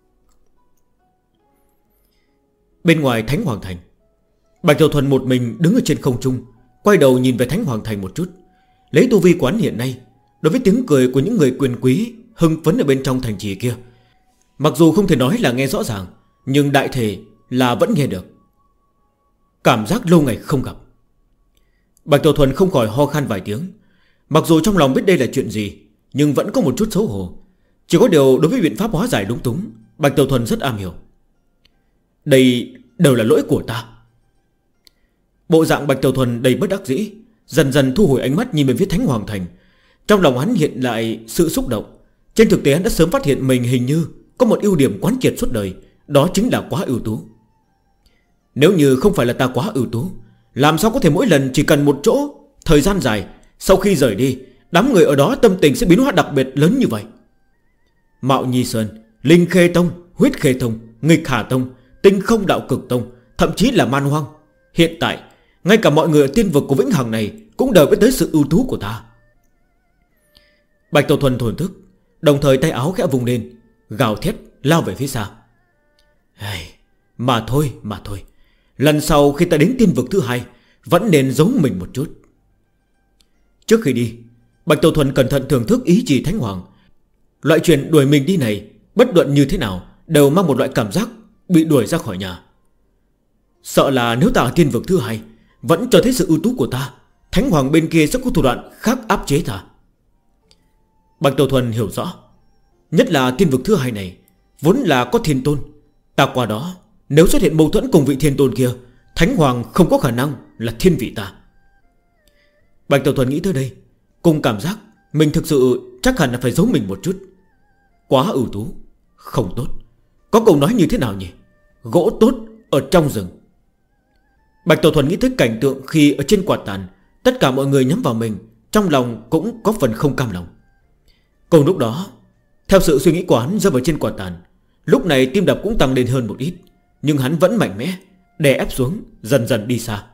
Bên ngoài Thánh Hoàng Thành, Bạch Tiểu Thuần một mình đứng ở trên không trung, quay đầu nhìn về Thánh Hoàng Thành một chút. Lấy tu vi quán hiện nay, đối với tiếng cười của những người quyền quý hưng phấn ở bên trong thành trì kia, mặc dù không thể nói là nghe rõ ràng, nhưng đại thể là vẫn nghe được. Cảm giác lâu ngày không gặp, Bạch Tiểu Thuần không khỏi ho khan vài tiếng. Mặc dù trong lòng biết đây là chuyện gì, nhưng vẫn có một chút xấu hổ. Chỉ có điều đối với biện pháp hóa giải lúng túng, Bạch Tiểu Thuần rất am hiểu. Đây đều là lỗi của ta. Bộ dạng Bạch Tiểu Thuần đầy bất đắc dĩ, dần dần thu hồi ánh mắt nhìn về phía Thánh Hoàng Thành. Trong lòng hắn hiện lại sự xúc động. Trên thực tế hắn đã sớm phát hiện mình hình như có một ưu điểm quán triệt suốt đời, đó chính là quá ưu tú. Nếu như không phải là ta quá ưu tú, làm sao có thể mỗi lần chỉ cần một chỗ thời gian dài, sau khi rời đi, đám người ở đó tâm tình sẽ biến hóa đặc biệt lớn như vậy. Mạo Nhi Sơn Linh Khê Tông, Huyết Khê Tông, Nghịch Hà Tông, Tinh Không Đạo Cực Tông, thậm chí là Man Hoang. Hiện tại ngay cả mọi người ở tiên vực của Vĩnh Hằng này cũng đều biết tới sự ưu tú của ta. Bạch Tiểu Thuần thổn thức, đồng thời tay áo khẽ vùng lên, gào thét lao về phía xa. Mà thôi, lần sau khi ta đến tiên vực thứ hai vẫn nên giấu mình một chút. Trước khi đi, Bạch Tiểu Thuần cẩn thận thưởng thức ý chỉ Thánh Hoàng. Loại chuyện đuổi mình đi này, bất luận như thế nào đều mang một loại cảm giác bị đuổi ra khỏi nhà. Sợ là nếu ta ở tiên vực thứ hai vẫn cho thấy sự ưu tú của ta, Thánh Hoàng bên kia sẽ có thủ đoạn khác áp chế ta. Bạch Tiểu Thuần hiểu rõ, nhất là tiên vực thứ hai này vốn là có thiên tôn. Ta qua đó nếu xuất hiện mâu thuẫn cùng vị thiên tôn kia, Thánh Hoàng không có khả năng là thiên vị ta. Bạch Tiểu Thuần nghĩ tới đây, cùng cảm giác mình thực sự chắc hẳn là phải giấu mình một chút. Quá ưu tú, không tốt. Có câu nói như thế nào nhỉ? Gỗ tốt ở trong rừng. Bạch Tiểu Thuần nghĩ tới cảnh tượng khi ở trên quạt tàn, tất cả mọi người nhắm vào mình, trong lòng cũng có phần không cam lòng. Cùng lúc đó, theo sự suy nghĩ của hắn rơi vào trên quạt tàn, lúc này tim đập cũng tăng lên hơn một ít, nhưng hắn vẫn mạnh mẽ đè ép xuống, dần dần đi xa.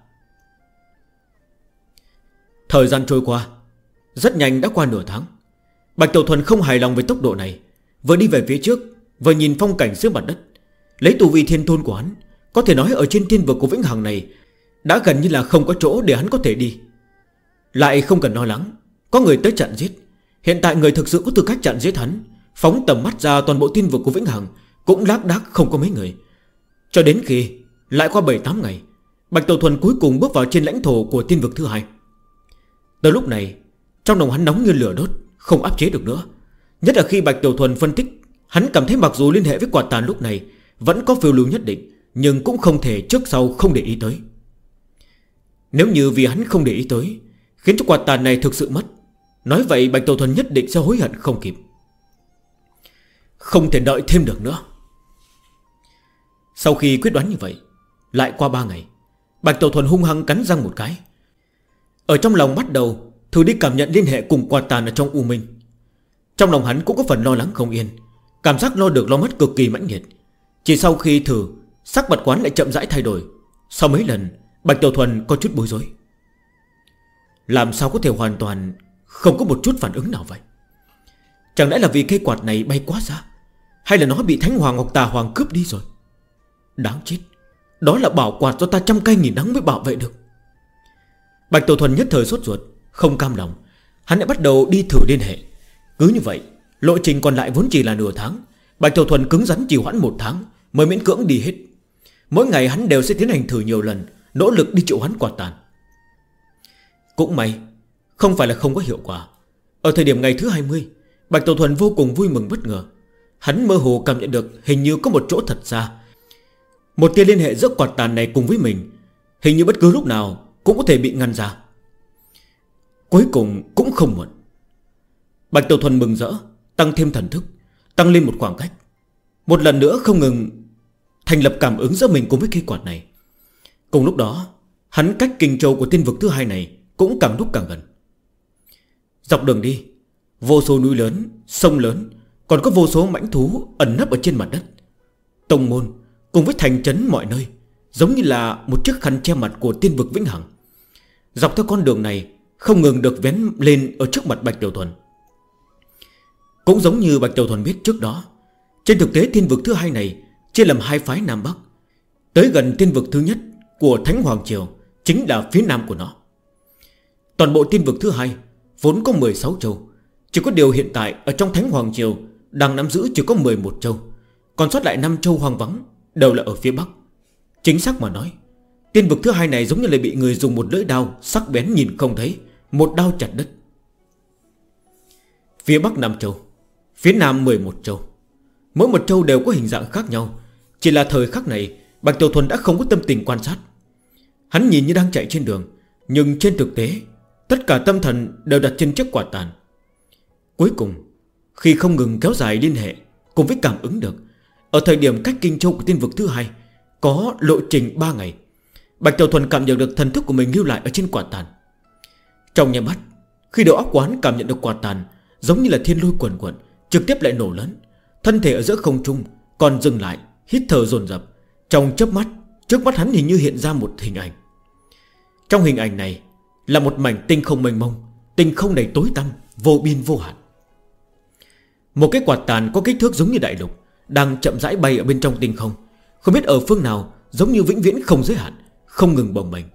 Thời gian trôi qua rất nhanh, đã qua nửa tháng. Bạch Tiểu Thuần không hài lòng với tốc độ này, vừa đi về phía trước, vừa nhìn phong cảnh dưới mặt đất. Lấy tu vi thiên tôn của hắn, có thể nói ở trên thiên vực của Vĩnh Hằng này đã gần như là không có chỗ để hắn có thể đi. Lại không cần lo lắng có người tới chặn giết. Hiện tại người thực sự có tư cách chặn giết hắn, phóng tầm mắt ra toàn bộ thiên vực của Vĩnh Hằng cũng lác đác không có mấy người. Cho đến khi lại qua 7-8 ngày, Bạch Tiểu Thuần cuối cùng bước vào trên lãnh thổ của thiên vực thứ hai. Tới lúc này, trong lòng hắn nóng như lửa đốt, không áp chế được nữa. Nhất là khi Bạch Tiểu Thuần phân tích, hắn cảm thấy mặc dù liên hệ với quạt tàn lúc này vẫn có phiêu lưu nhất định, nhưng cũng không thể trước sau không để ý tới. Nếu như vì hắn không để ý tới khiến cho quạt tàn này thực sự mất, nói vậy Bạch Tiểu Thuần nhất định sẽ hối hận không kịp. Không thể đợi thêm được nữa. Sau khi quyết đoán như vậy, lại qua 3 ngày, Bạch Tiểu Thuần hung hăng cắn răng một cái. Ở trong lòng bắt đầu thử đi cảm nhận liên hệ cùng quạt tàn ở trong U Minh. Trong lòng hắn cũng có phần lo lắng không yên, cảm giác lo được lo mất cực kỳ mãnh liệt. Chỉ sau khi thử, sắc mặt quán lại chậm rãi thay đổi. Sau mấy lần, Bạch Tiểu Thuần có chút bối rối. Làm sao có thể hoàn toàn không có một chút phản ứng nào vậy? Chẳng lẽ là vì cây quạt này bay quá xa, hay là nó bị Thánh Hoàng hoặc Tà Hoàng cướp đi rồi? Đáng chết, đó là bảo quạt do ta trăm cây nghìn đắng mới bảo vệ được. Bạch Tiểu Thuần nhất thời sốt ruột, không cam lòng. Hắn lại bắt đầu đi thử liên hệ. Cứ như vậy, lộ trình còn lại vốn chỉ là nửa tháng, Bạch Tiểu Thuần cứng rắn trì hoãn 1 tháng mới miễn cưỡng đi hết. Mỗi ngày hắn đều sẽ tiến hành thử nhiều lần, nỗ lực đi triệu hoán quạt tàn. Cũng may, không phải là không có hiệu quả. Ở thời điểm ngày thứ 20, Bạch Tiểu Thuần vô cùng vui mừng bất ngờ. Hắn mơ hồ cảm nhận được hình như có một chỗ thật xa, một tia liên hệ giữa quạt tàn này cùng với mình, hình như bất cứ lúc nào cũng có thể bị ngăn ra. Cuối cùng cũng không muộn. Bạch Tiểu Thuần mừng rỡ, tăng thêm thần thức, tăng lên một khoảng cách, một lần nữa không ngừng thành lập cảm ứng giữa mình cùng với cây quạt này. Cùng lúc đó, hắn cách kinh châu của tiên vực thứ hai này cũng càng lúc càng gần. Dọc đường đi, vô số núi lớn, sông lớn, còn có vô số mãnh thú ẩn nấp ở trên mặt đất. Tông môn cùng với thành trấn mọi nơi giống như là một chiếc khăn che mặt của tiên vực Vĩnh Hằng. Dọc theo con đường này không ngừng được vén lên ở trước mặt Bạch Tiểu Thuần. Cũng giống như Bạch Tiểu Thuần biết trước đó, trên thực tế tiên vực thứ hai này chia làm 2 phái Nam Bắc. Tới gần tiên vực thứ nhất của Thánh Hoàng Triều chính là phía nam của nó. Toàn bộ tiên vực thứ hai vốn có 16 châu, chỉ có điều hiện tại ở trong Thánh Hoàng Triều đang nắm giữ chỉ có 11 châu, còn sót lại 5 châu hoang vắng đều là ở phía bắc. Chính xác mà nói, tiên vực thứ hai này giống như là bị người dùng một lưỡi đao sắc bén nhìn không thấy, một đao chặt đất. Phía bắc 5 châu, phía nam 11 châu, mỗi một châu đều có hình dạng khác nhau. Chỉ là thời khắc này Bạch Tiểu Thuần đã không có tâm tình quan sát. Hắn nhìn như đang chạy trên đường, nhưng trên thực tế tất cả tâm thần đều đặt trên chiếc quạt tàn. Cuối cùng, khi không ngừng kéo dài liên hệ cùng với cảm ứng được, ở thời điểm cách kinh châu của tiên vực thứ hai có lộ trình 3 ngày, Bạch Tiểu Thuần cảm nhận được thần thức của mình lưu lại ở trên quạt tàn. Trong nháy mắt, khi đầu óc quán cảm nhận được quạt tàn giống như là thiên lôi quần quần, trực tiếp lại nổ lớn. Thân thể ở giữa không trung còn dừng lại, hít thở dồn dập. Trong chớp mắt, trước mắt hắn hình như hiện ra một hình ảnh. Trong hình ảnh này là một mảnh tinh không mênh mông, tinh không đầy tối tăm, vô biên vô hạn. Một cái quạt tàn có kích thước giống như đại lục đang chậm rãi bay ở bên trong tinh không, không biết ở phương nào, giống như vĩnh viễn không giới hạn, không ngừng bồng bềnh.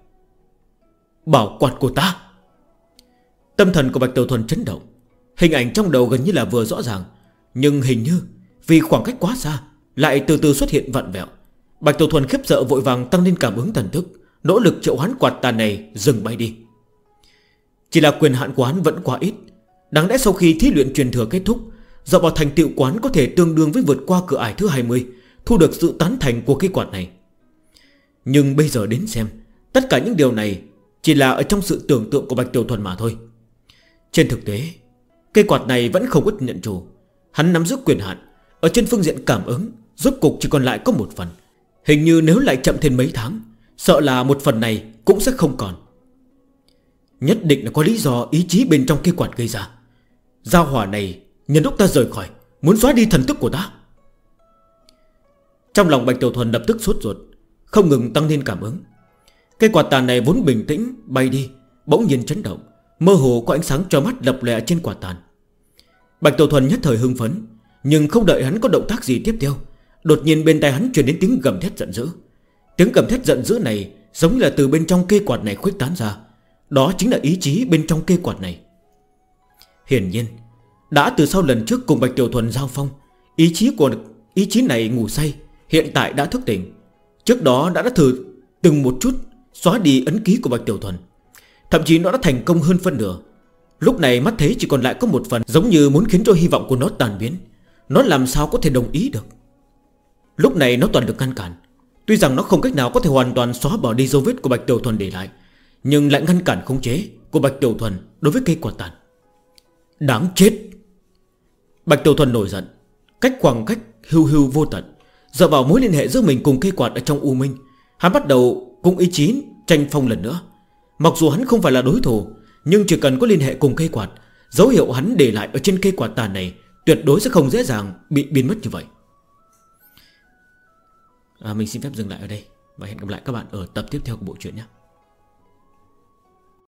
Bảo quạt của ta. Tâm thần của Bạch Tiểu Thuần chấn động. Hình ảnh trong đầu gần như là vừa rõ ràng, nhưng hình như vì khoảng cách quá xa lại từ từ xuất hiện vặn vẹo. Bạch Tiểu Thuần khiếp sợ vội vàng tăng lên cảm ứng thần thức, nỗ lực triệu hoán quạt tàn này dừng bay đi. Chỉ là quyền hạn của hắn vẫn quá ít. Đáng lẽ sau khi thí luyện truyền thừa kết thúc, dựa vào thành tựu quán có thể tương đương với vượt qua cửa ải thứ 20, thu được sự tán thành của cái quạt này. Nhưng bây giờ đến xem, tất cả những điều này chỉ là ở trong sự tưởng tượng của Bạch Tiểu Thuần mà thôi. Trên thực tế, cây quạt này vẫn không có nhận chủ. Hắn nắm giữ quyền hạn. Ở trên phương diện cảm ứng, rốt cục chỉ còn lại có một phần. Hình như nếu lại chậm thêm mấy tháng, sợ là một phần này cũng sẽ không còn. Nhất định là có lý do ý chí bên trong cây quạt gây ra. Gia hỏa này nhân lúc ta rời khỏi, muốn xóa đi thần thức của ta. Trong lòng Bạch Tiểu Thuần lập tức sốt ruột, không ngừng tăng lên cảm ứng. Cây quạt tàn này vốn bình tĩnh bay đi, bỗng nhiên chấn động, mơ hồ có ánh sáng cho mắt lập lòe trên quạt tàn. Bạch Tiểu Thuần nhất thời hưng phấn, nhưng không đợi hắn có động tác gì tiếp theo, đột nhiên bên tai hắn truyền đến tiếng gầm thét giận dữ. Tiếng gầm thét giận dữ này giống như là từ bên trong cây quạt này khuếch tán ra. Đó chính là ý chí bên trong cây quạt này. Hiển nhiên, đã từ sau lần trước cùng Bạch Tiểu Thuần giao phong, ý chí này ngủ say, hiện tại đã thức tỉnh. Trước đó đã thử từng một chút xóa đi ấn ký của Bạch Tiểu Thuần, thậm chí nó đã thành công hơn phân nửa. Lúc này mắt thấy chỉ còn lại có một phần, giống như muốn khiến cho hy vọng của nó tàn biến. Nó làm sao có thể đồng ý được. Lúc này nó toàn được ngăn cản. Tuy rằng nó không cách nào có thể hoàn toàn xóa bỏ đi dấu vết của Bạch Tiểu Thuần để lại, nhưng lại ngăn cản khống chế của Bạch Tiểu Thuần đối với cây quạt tàn. Đáng chết. Bạch Tiểu Thuần nổi giận. Khoảng cách hưu vô tận, dựa vào mối liên hệ giữa mình cùng cây quạt ở trong U Minh, hắn bắt đầu cùng ý chí tranh phong lần nữa. Mặc dù hắn không phải là đối thủ, nhưng chỉ cần có liên hệ cùng cây quạt, dấu hiệu hắn để lại ở trên cây quạt tàn này tuyệt đối sẽ không dễ dàng bị biến mất như vậy. Mình xin phép dừng lại ở đây và hẹn gặp lại các bạn ở tập tiếp theo của bộ truyện nhé.